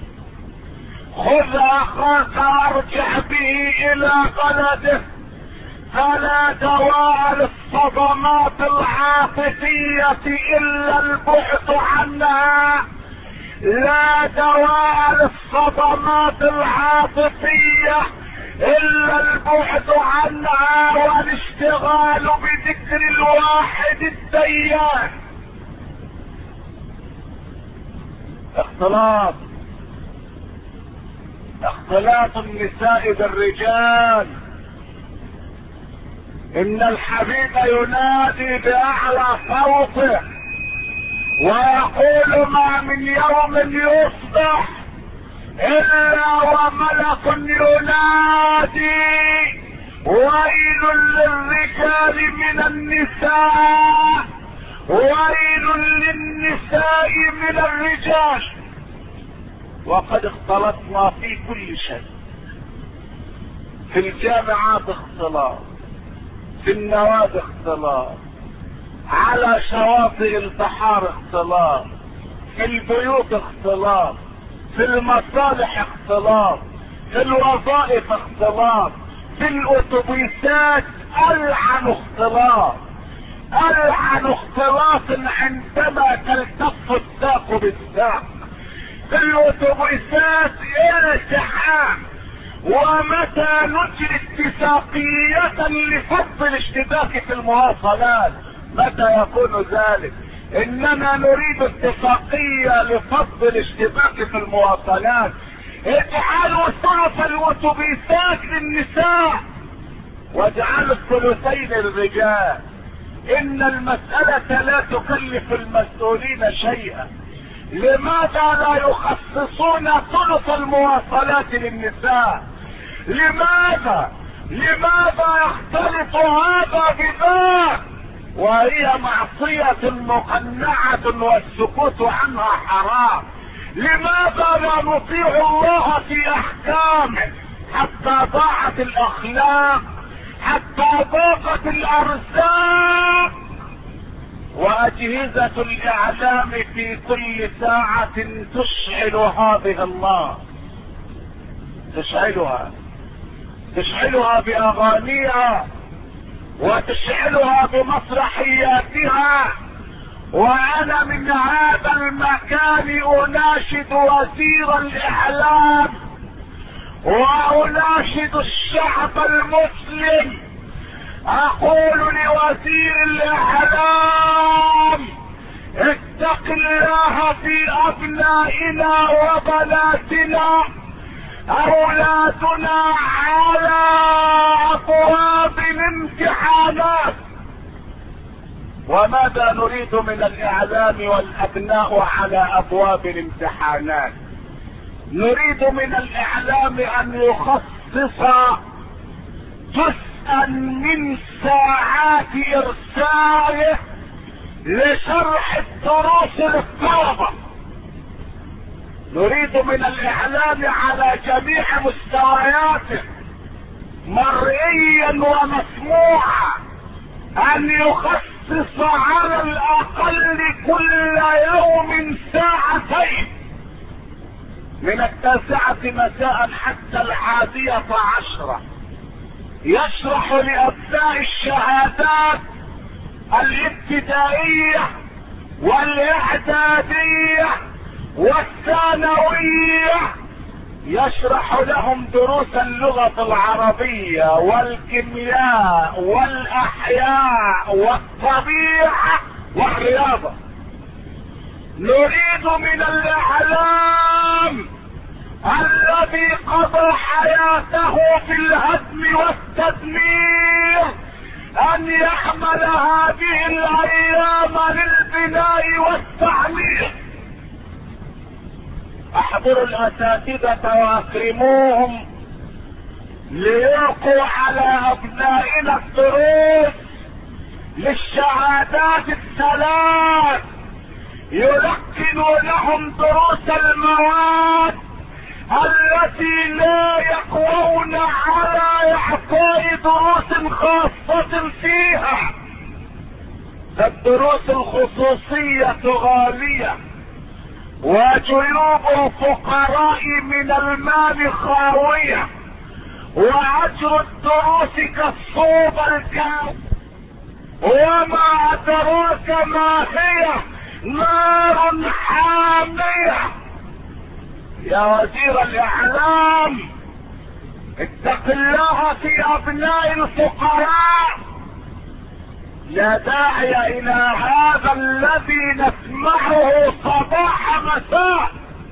خذ اخاك وارجع به الى بلده، فلا دواء للصدمات العاطفية الا البعد عنها، لا دواء للصدمات العاطفية الا البعد عنها والاشتغال بذكر الواحد الديان. اختلاط اختلاط النساء بالرجال. ان الحبيب ينادي باعلى صوته ويقول: ما من يوم يصبح الا وملك ينادي: ويل للرجال من النساء، ويل للنساء من الرجال. وقد اختلطنا في كل شيء، في الجامعات اختلاط، في النوادي اختلاط، على شواطئ البحار اختلاط، في البيوت اختلاط، في المصالح اختلاط، في الوظائف اختلاط، في الاتوبيسات العن اختلاط، العن اختلاط عندما تلتف الساق بالساق، في الاتوبيسات التحام. ومتى نجري اتفاقية لفض الاشتباك في المواصلات؟ متى يكون ذلك؟ اننا نريد اتفاقية لفض الاشتباك في المواصلات. اجعلوا ثلث الاتوبيسات للنساء واجعلوا الثلثين للرجال. ان المسألة لا تكلف المسؤولين شيئا. لماذا لا يخصصون ثلث المواصلات للنساء؟ لماذا لماذا يختلط هذا بذاك وهي معصية مقنعة والسكوت عنها حرام؟ لماذا لا نطيع الله في احكامه حتى ضاعت الاخلاق، حتى ضاقت الارزاق؟ واجهزة الاعلام في كل ساعة تشعل هذه النار، تشعلها تشعلها باغانيها وتشعلها بمسرحياتها. وانا من هذا المكان اناشد وزير الاعلام واناشد الشعب المسلم، اقول لوزير الاعلام اتق الله في ابنائنا وبناتنا. اولادنا على ابواب الامتحانات. وماذا نريد من الاعلام والابناء على ابواب الامتحانات؟ نريد من الاعلام ان يخصص جزءا من ساعات ارساله لشرح الدروس للطلبة. نريد من الاعلام على جميع مستوياته مرئيا ومسموعا ان يخصص على الاقل كل يوم ساعتين من التاسعة مساء حتى الحادية عشرة، يشرح لابناء الشهادات الابتدائية والاعدادية والثانوية، يشرح لهم دروس اللغة العربية والكيمياء والاحياء والطبيعة والرياضة. نريد من الاعلام الذي قضى حياته في الهدم والتدمير ان يحمل هذه الايام للبناء والتعمير. احضروا الاساتذة واكرموهم ليلقوا على ابنائنا الدروس للشهادات الثلاث، يلقنوا لهم دروس المواد التي لا يقوون على اعطاء دروس خاصة فيها. الدروس الخصوصية غالية وجيوب الفقراء من المال خاوية، واجر الدروس كالصوب الكاو. وما ادراك ما هي نار حامية. يا وزير الاعلام اتق الله في ابناء الفقراء. لا داعي الى هذا الذي نسمعه صباح مساء.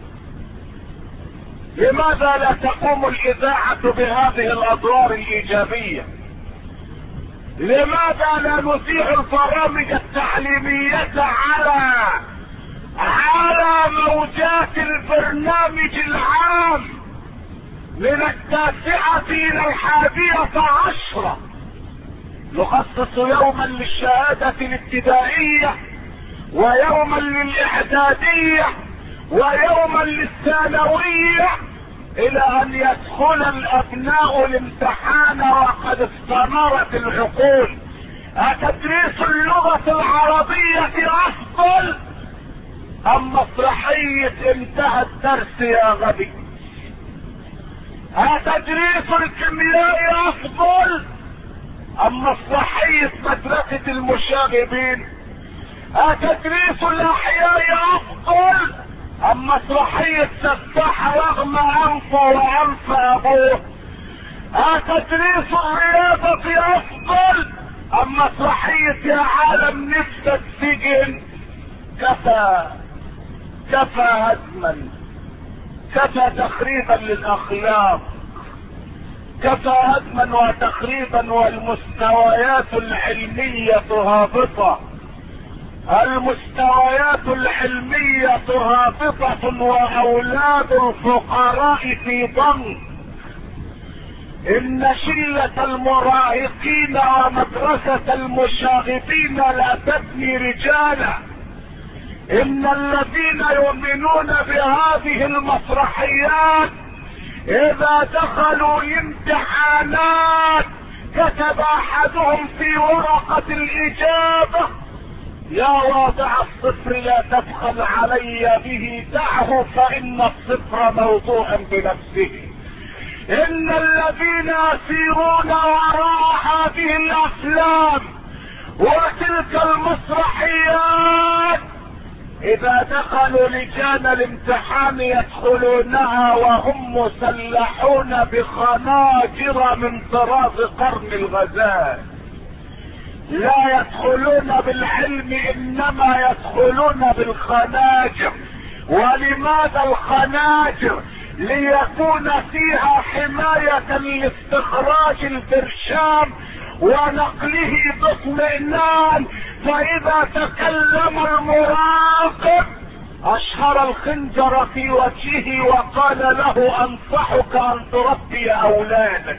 لماذا لا تقوم الاذاعة بهذه الادوار الايجابية؟ لماذا لا نذيع البرامج التعليمية على على موجات البرنامج العام من التاسعة الى الحادية عشرة؟ نخصص يوما للشهادة الابتدائية ويوما للاعدادية ويوما للثانوية، الى ان يدخل الابناء الامتحان وقد استنارت العقول. اتدريس اللغة العربية افضل ام مسرحية انتهى الدرس يا غبي؟ اتدريس الكيمياء افضل ام مسرحية مدرسة المشاغبين؟ اتدريس الاحياء افضل اما مسرحية سفاح رغم انفه وانف ابوه، تدريس الرياضة افضل. اما مسرحية يا عالم نفسك سجن، كفى كفى هدما، كفى تخريبا للاخلاق، كفى هدما وتخريبا، والمستويات العلمية هابطة، المستويات العلمية هابطة، واولاد الفقراء في ضنك. ان شلة المراهقين ومدرسة المشاغبين لا تبني رجالا. ان الذين يؤمنون بهذه المسرحيات اذا دخلوا الامتحانات كتب احدهم في ورقة الاجابة: يا واضع الصفر لا تبخل علي به، دعه فان الصفر موضوع بنفسه. ان الذين يسيرون وراء هذه الافلام وتلك المسرحيات اذا دخلوا لجان الامتحان يدخلونها وهم مسلحون بخناجر من طراز قرن الغزال. لا يدخلون بالعلم انما يدخلون بالخناجر. ولماذا الخناجر؟ ليكون فيها حماية لاستخراج البرشام ونقله باطمئنان، فاذا تكلم المراقب اشهر الخنجر في وجهه وقال له: انصحك ان تربي اولادك،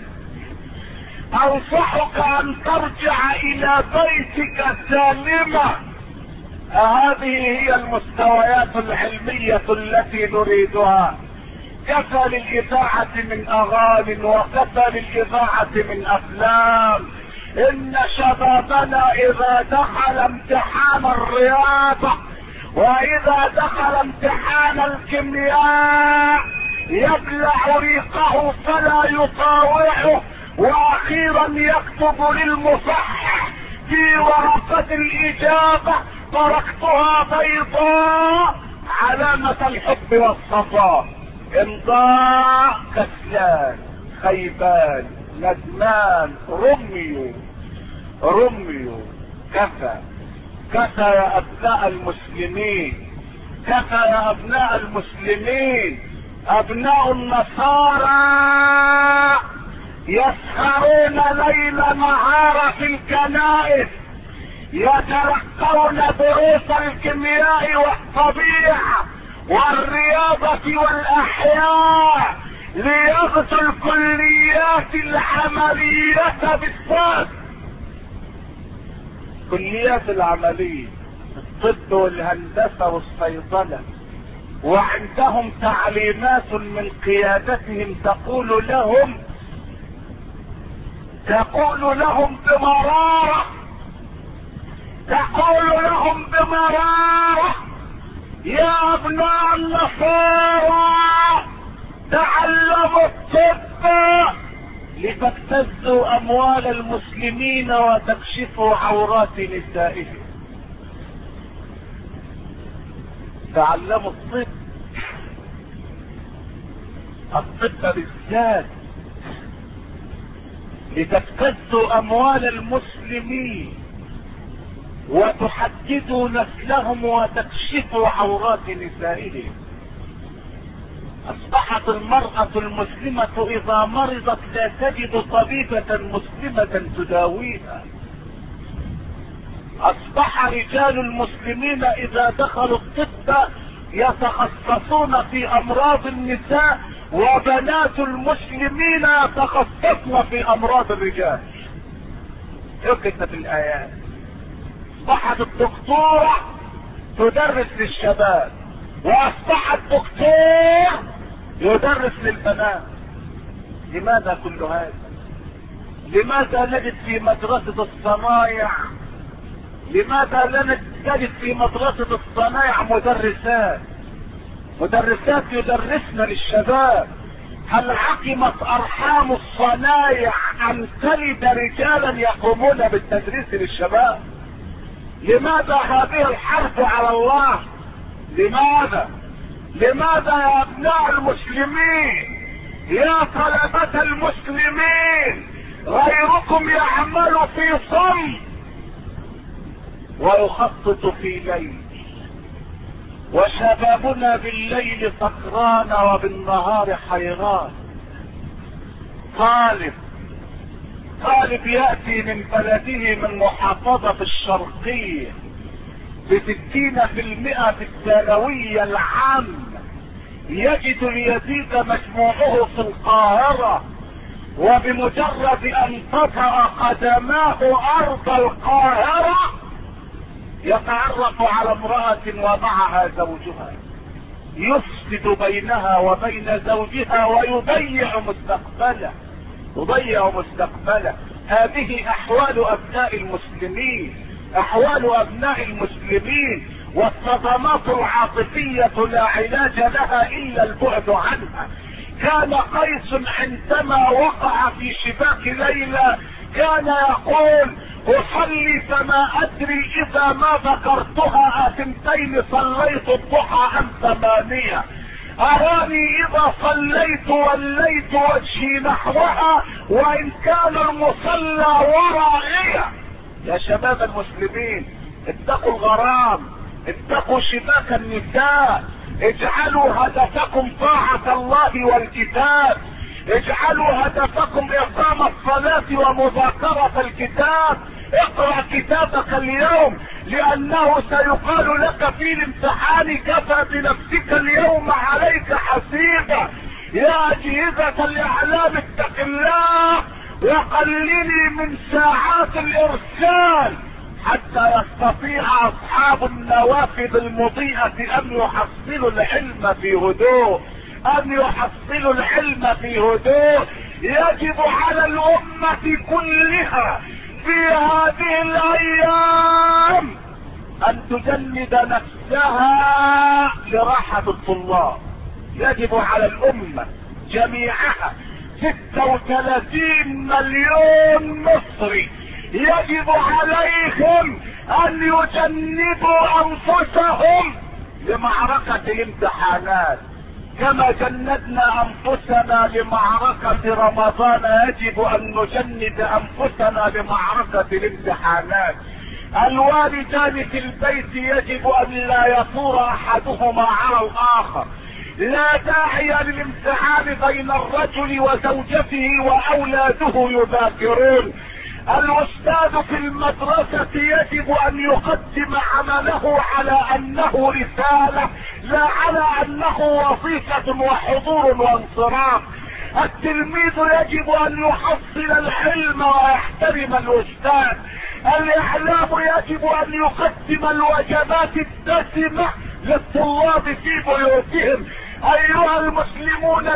انصحك ان ترجع الى بيتك سالمة. هذه هي المستويات العلمية التي نريدها. كفى للإذاعة من أغاني وكفى للإذاعة من أفلام. إن شبابنا إذا دخل امتحان الرياضة وإذا دخل امتحان الكيمياء يبلع ريقه فلا يطاوعه، وأخيرا يكتب للمصحح في ورقة الإجابة: تركتها بيضاء علامة الحب والصفاء. امضاء كسلان خيبان ندمان رميوا رميوا. كفى كفى يا ابناء المسلمين، كفى يا ابناء المسلمين. ابناء النصارى يسهرون ليل نهار في الكنائس، يتلقون دروس الكيمياء والطبيعة والرياضة والاحياء ليغزوا الكليات العملية بالذات. كليات العملية الطب والهندسة والصيدلة، وعندهم تعليمات من قيادتهم تقول لهم تقول لهم بمرارة تقول لهم بمرارة: يا ابناء النصارى تعلموا الطب لتبتزوا اموال المسلمين وتكشفوا عورات نسائهم. تعلموا الطب الطب بالذات لتبتزوا اموال المسلمين وتحددوا نسلهم وتكشفوا عورات نسائهم. اصبحت المرأة المسلمة اذا مرضت لا تجد طبيبة مسلمة تداويها. اصبح رجال المسلمين اذا دخلوا الطب يتخصصون في امراض النساء، وبنات المسلمين يتخصصن في امراض الرجال. اكتب الايات. اصبحت الدكتورة تدرس للشباب، واصبح الدكتور يدرس للبنات. لماذا كل هذا؟ لماذا نجد في مدرسة الصنايع لماذا لا نجد في مدرسة الصنايع مدرسات مدرسات يدرسن للشباب؟ هل عقمت ارحام الصنايع ان تلد رجالا يقومون بالتدريس للشباب؟ لماذا هذه الحرب على الله؟ لماذا؟ لماذا يا ابناء المسلمين يا طلبة المسلمين غيركم يعمل في صمت ويخطط في ليل، وشبابنا بالليل سكران وبالنهار حيران؟ طالب طالب يأتي من بلده من محافظة الشرقية بستين في المئة في الثانوية العامة، يجد اليزيد مجموعه في القاهرة، وبمجرد ان تطأ قدماه ارض القاهرة يتعرف على امرأة ومعها زوجها، يفسد بينها وبين زوجها ويضيع مستقبله يضيع مستقبله. هذه احوال ابناء المسلمين، احوال ابناء المسلمين، والصدمات العاطفية لا علاج لها الا البعد عنها. كان قيس عندما وقع في شباك ليلى كان يقول: اصلي فما ادري اذا ما ذكرتها اثنتين صليت الضحى ام ثمانية، اراني اذا صليت وليت وجهي نحوها وان كان المصلى ورائية. يا شباب المسلمين، اتقوا الغرام، اتقوا شباك النساء، اجعلوا هدفكم طاعة الله والكتاب، اجعلوا هدفكم اقام الصلاة ومذاكرة الكتاب. اقرأ كتابك اليوم، لانه سيقال لك في الامتحان: كفى بنفسك اليوم عليك حسيبا. يا اجهزة الاعلام اتق الله وقللي من ساعات الارسال حتى يستطيع اصحاب النوافذ المضيئة ان يحصلوا العلم في هدوء ان يحصلوا العلم في هدوء. يجب على الامة كلها في هذه الايام ان تجند نفسها لراحة الطلاب. يجب على الامة جميعها ستة وثلاثين مليون مصري يجب عليهم ان يجندوا انفسهم لمعركة الامتحانات كما جندنا انفسنا لمعركة رمضان. يجب ان نجند انفسنا لمعركة الامتحانات. الوالدان في البيت يجب ان لا يثور احدهما على الاخر. لا داعي للامتحان بين الرجل وزوجته واولاده يذاكرون. الاستاذ في المدرسة يجب ان يقدم عمله على انه رسالة لا على انه وظيفة وحضور وانصراف. التلميذ يجب ان يحصل العلم ويحترم الاستاذ. الاعلام يجب ان يقدم الوجبات الدسمة للطلاب في بيوتهم. ايها المسلمون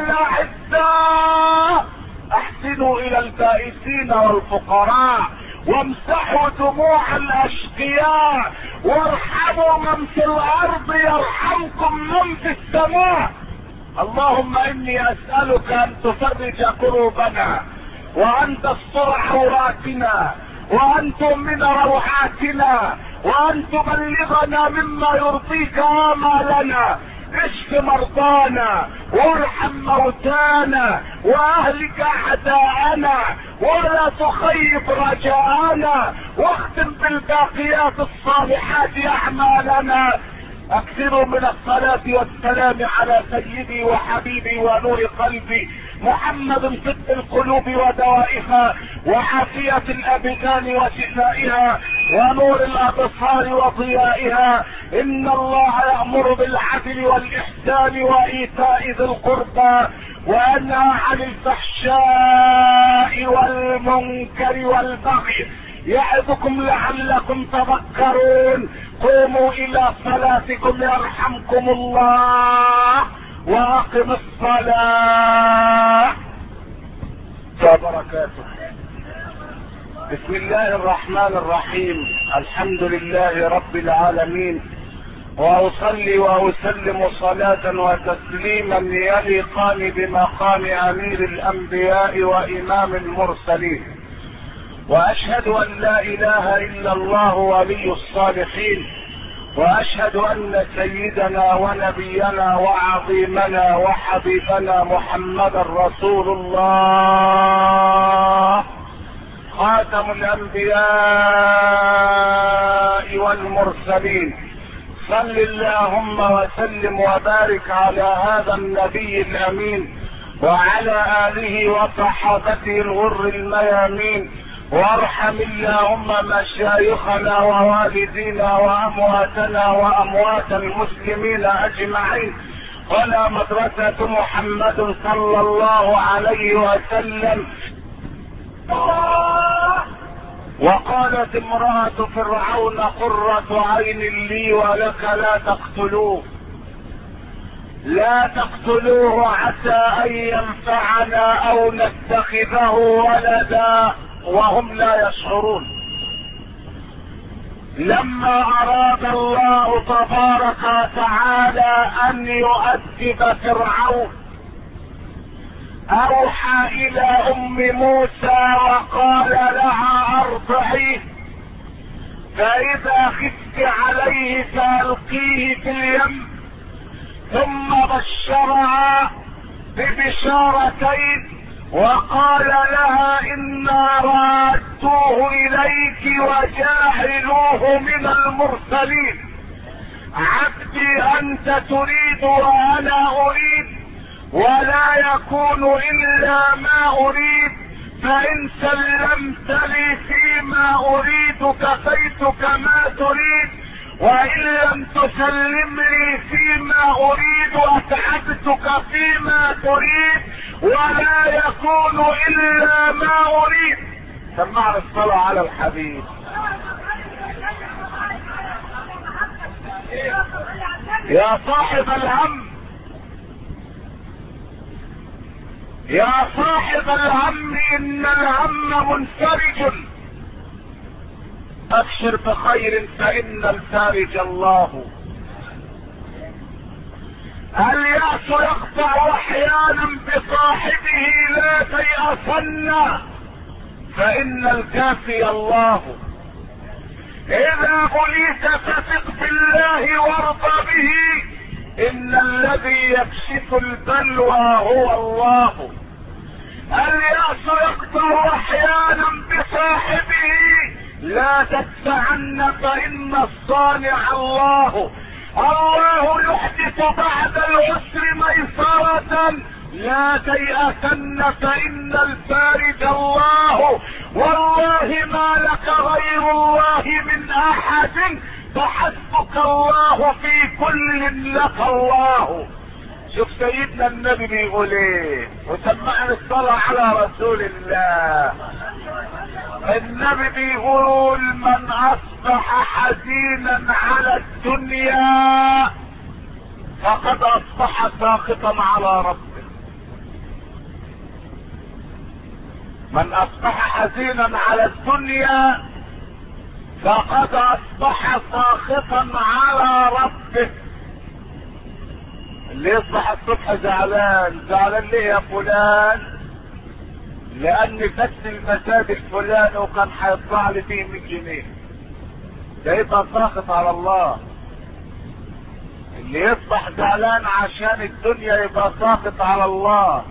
الاعزاء، احسنوا الى البائسين والفقراء، وامسحوا دموع الاشقياء، وارحموا من في الارض يرحمكم من في السماء. اللهم اني اسألك ان تفرج كروبنا، وان تستر عوراتنا، وان تؤمن روعاتنا، وان تبلغنا مما يرضيك آمالنا. اشف مرضانا، وارحم موتانا، واهلك اعداءنا، ولا تخيب رجاءنا، واختم بالباقيات الصالحات اعمالنا. اكثروا من الصلاة والسلام على سيدي وحبيبي ونور قلبي محمد، طب القلوب ودوائها، وعافية الابدان وشفائها، ونور الابصار وضيائها. ان الله يأمر بالعدل والاحسان وايتاء ذي القربى، وينهى عن الفحشاء والمنكر والبغي، يعظكم لعلكم تذكرون. قوموا الى صلاتكم يرحمكم الله، واقم الصلاة وبركاته. بسم الله الرحمن الرحيم. الحمد لله رب العالمين، واصلي واسلم صلاة وتسليما يليقان بمقام امير الانبياء وامام المرسلين، واشهد ان لا اله الا الله ولي الصالحين، واشهد ان سيدنا ونبينا وعظيمنا وحبيبنا محمدا رسول الله خاتم الانبياء والمرسلين. صل اللهم وسلم وبارك على هذا النبي الامين وعلى اله وصحابته الغر الميامين، وارحم اللهم مشايخنا ووالدينا وامواتنا واموات المسلمين اجمعين، ولا مدرسة محمد صلى الله عليه وسلم. وقالت امرأة فرعون قرة عين لي ولك لا تقتلوه لا تقتلوه عسى ان ينفعنا او نتخذه ولدا وهم لا يشعرون. لما اراد الله تبارك وتعالى ان يؤدب فرعون اوحى الى ام موسى وقال لها ارضعيه، فاذا خفت عليه فالقيه في اليم، ثم بشرها ببشارتين وقال لها انا رادوه اليك وجاعلوه من المرسلين. عبدي انت تريد وانا اريد، ولا يكون الا ما اريد، فان سلمت لي فيما اريد كفيتك ما تريد، وان لم تسلم لي فيما اريد اتعبتك فيما تريد، ولا يكون الا ما اريد. سمعنا الصلاة على الحبيب. يا صاحب الهم يا صاحب الهم ان الهم منفرج، ابشر بخير فان الفارج الله. اليأس يقطع احيانا بصاحبه لا تيأسن فان الكافي الله. اذا بليت فثق بالله وارضى به، ان الذي يكشف البلوى هو الله. اليأس يقطع احيانا بصاحبه لا تدفعن فان الصانع الله. الله يحدث بعد العسر ميسرة لا تيأسن فان الفارج الله. والله ما لك غير الله من احد، فحسبك الله في كل لك الله. شوف سيدنا النبي بيقول ايه، وسمعنا الصلاة على رسول الله. النبي بيقول من اصبح حزينا على الدنيا فقد اصبح ساخطا على ربه. من اصبح حزينا على الدنيا فقد اصبح ساخطا على ربه. اللي يصبح الصبح زعلان، زعلان ليه يا فلان؟ لان فت المساد الفلاني وكان هيطلع لي فيه مية جنيه، ده يبقى ساخط على الله. اللي يصبح زعلان عشان الدنيا يبقى ساخط على الله.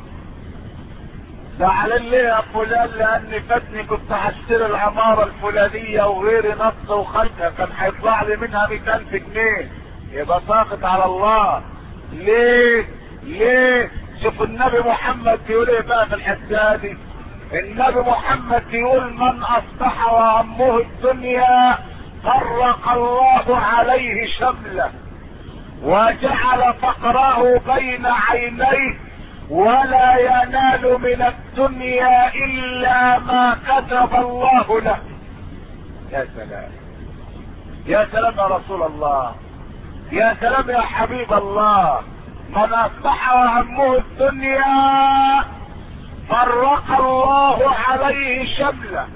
زعلان ليه يا فلان؟ لان فاتني كنت هشتري العمارة الفلانية وغيري نص وخلفها كان هيطلع لي منها مية الف جنيه، يبقى ساخط على الله. ليه؟ ليه؟ شوف النبي محمد بيقول ايه بقى في الحديث دي. النبي محمد بيقول من اصبح وهمه الدنيا فرق الله عليه شمله وجعل فقره بين عينيه ولا ينال من الدنيا الا ما كتب الله له. يا سلام يا سلام يا رسول الله، يا سلام يا حبيب الله. من اصبح وهمه الدنيا فرق الله عليه شمله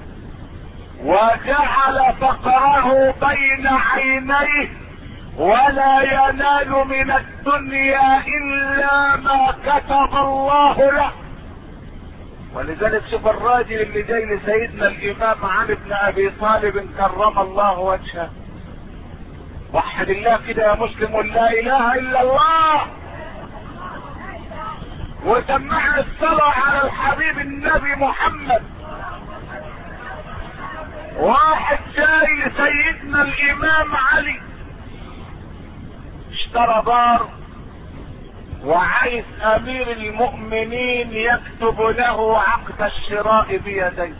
وجعل فقره بين عينيه ولا ينال من الدنيا الا ما كتب الله له. ولذلك شوف الراجل اللي جاي لسيدنا الامام علي بن ابي طالب كرم الله وجهه وحد الله كده يا مسلم، لا اله الا الله، وسمعنا الصلاة على الحبيب النبي محمد. واحد جاي لسيدنا الامام علي، اشترى دار وعايز امير المؤمنين يكتب له عقد الشراء بيديه.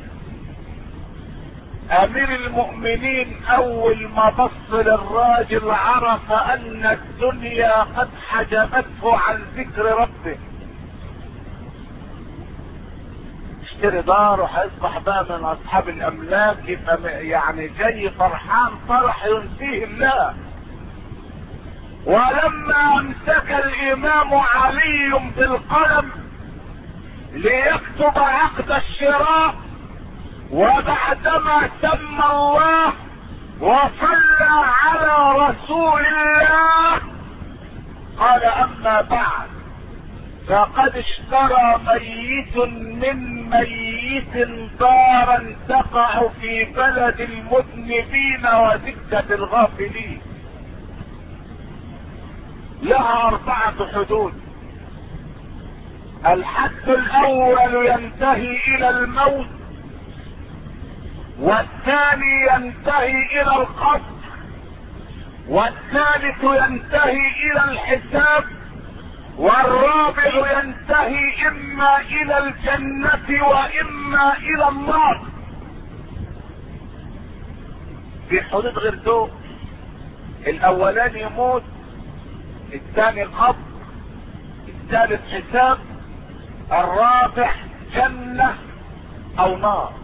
امير المؤمنين اول ما بص للراجل عرف ان الدنيا قد حجبته عن ذكر ربه. اشتري دار وهيصبح بقى من اصحاب الاملاك، يبقى يعني جاي فرحان فرح ينسيه الله. ولما امسك الامام علي بالقلم ليكتب عقد الشراء، وبعدما سمى الله وصلى على رسول الله، قال اما بعد فقد اشترى ميت من ميت دارا تقع في بلد المذنبين ودكة الغافلين، لها اربعة حدود. الحد الاول ينتهي الى الموت، والثاني ينتهي الى القبر، والثالث ينتهي الى الحساب، والرابع ينتهي اما الى الجنة واما الى النار. في حدود غير دول، الاولاني يموت، الثاني قبر، الثالث حساب، الرابع جنة او نار.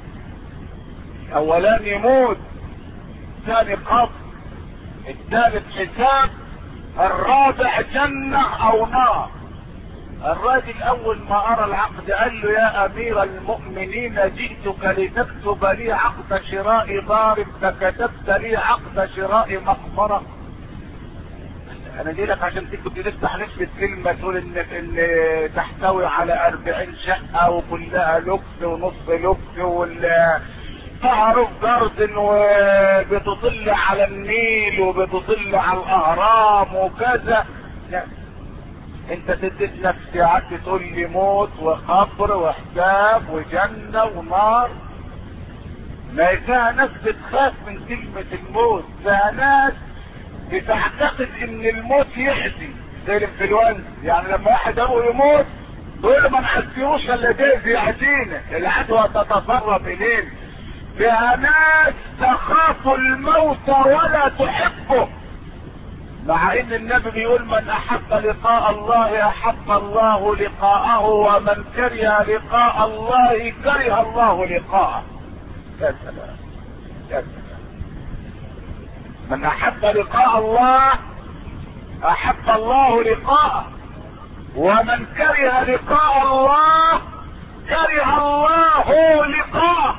الاولاني يموت، الثاني قبر، الثالث حساب، الرابع جنة او نار. الراجل اول ما ارى العقد قال له يا امير المؤمنين جئتك لتكتب لي عقد شراء دار فكتبت لي عقد شراء مقبرة. انا جاي لك عشان تكتب تفتح نفس الكلمة تقول ان ان تحتوي على اربعين شقة وكلها لوكس ونص لوكس وال تعرف جاردن وبتطل على النيل وبتطل على الاهرام وكذا. لا، انت تديت نفسي قعدت تقول لي موت وقبر وحساب وجنة ونار. ما فيها ناس بتخاف من كلمة الموت، فيها ناس بتعتقد ان الموت يحزي زي الانفلونزا. يعني لما واحد ابوه يموت يقول ما نحسيوش الا ده يعزينا، العدوى تتسرب اليه. فيها ناس تخاف الموت ولا تحبه، مع ان النبي بيقول من احب لقاء الله احب الله لقاءه، ومن كره لقاء الله كره الله لقاءه. يا سلام يا سلام. من احب لقاء الله احب الله لقاءه، ومن كره لقاء الله كره الله لقاءه.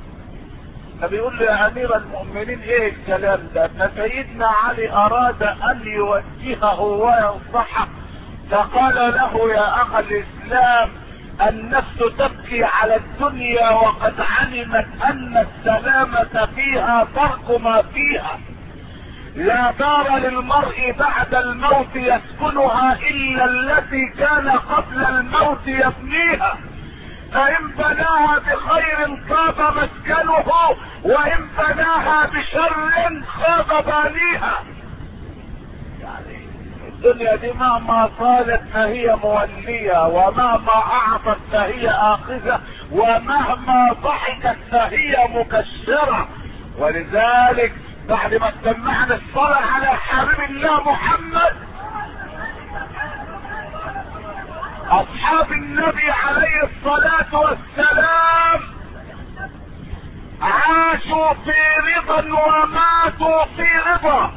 فبيقول له يا امير المؤمنين ايه الكلام ده؟ فسيدنا علي اراد ان يوجهه وينصحه، فقال له يا اخ الاسلام النفس تبكي على الدنيا وقد علمت ان السلامة فيها ترك ما فيها. لا دار للمرء بعد الموت يسكنها الا التي كان قبل الموت يبنيها، فإن بناها بخير طاب مسكنه، وإن بناها بشر خاب بانيها. يعني الدنيا دي مهما طالت فهي مولية، ومهما أعطت فهي آخذة، ومهما ضحكت فهي مكسرة. ولذلك بعد ما سمعنا الصلاة على حبيب الله محمد، اصحاب النبي عليه الصلاة والسلام عاشوا في رضا وماتوا في رضا.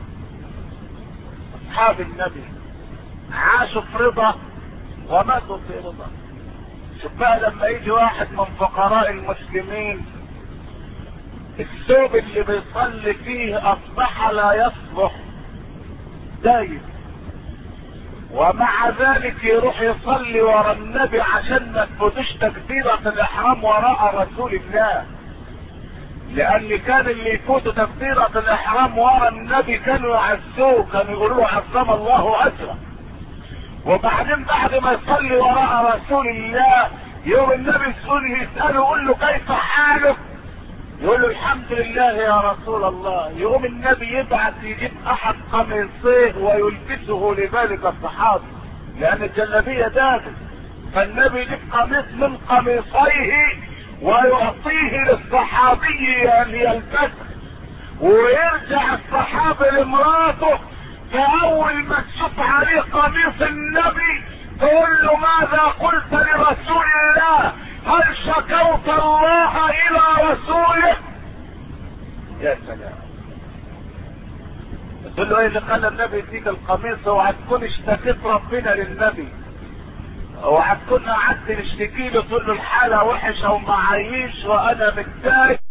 اصحاب النبي عاشوا في رضا وماتوا في رضا. شوف بقى لما يجي واحد من فقراء المسلمين الثوب اللي بيصلي فيه اصبح لا يصلح دايم، ومع ذلك يروح يصلي ورا النبي عشان ما تفوتش تكبيرة الاحرام وراء رسول الله. لان كان اللي يفوتوا تكبيرة الاحرام ورا النبي كانوا يعزوه، كانوا يقولوا له عظم الله اجره. وبعدين بعد ما يصلي وراء رسول الله يوم النبي يسأل يسأله يقول له كيف حالك؟ يقول له الحمد لله يا رسول الله. يقوم النبي يبعث يجيب احد قميصيه ويلبسه لذلك الصحابي لان الجلابيه داخل، فالنبي يجيب قميص من قميصيه ويعطيه للصحابي ان يلبسه، ويرجع الصحابي لمراته فاول ما تشوف عليه قميص النبي تقول له ماذا قلت لرسول الله؟ هل شكوت الله الى رسوله؟ يا سلام. تقول له ايه اللي خلى النبي يديك القميص؟ اوعى تكون اشتكيت ربنا للنبي، اوعى تكون قعدت نشتكي له تقول له الحاله وحشه ومعيش وانا متضايق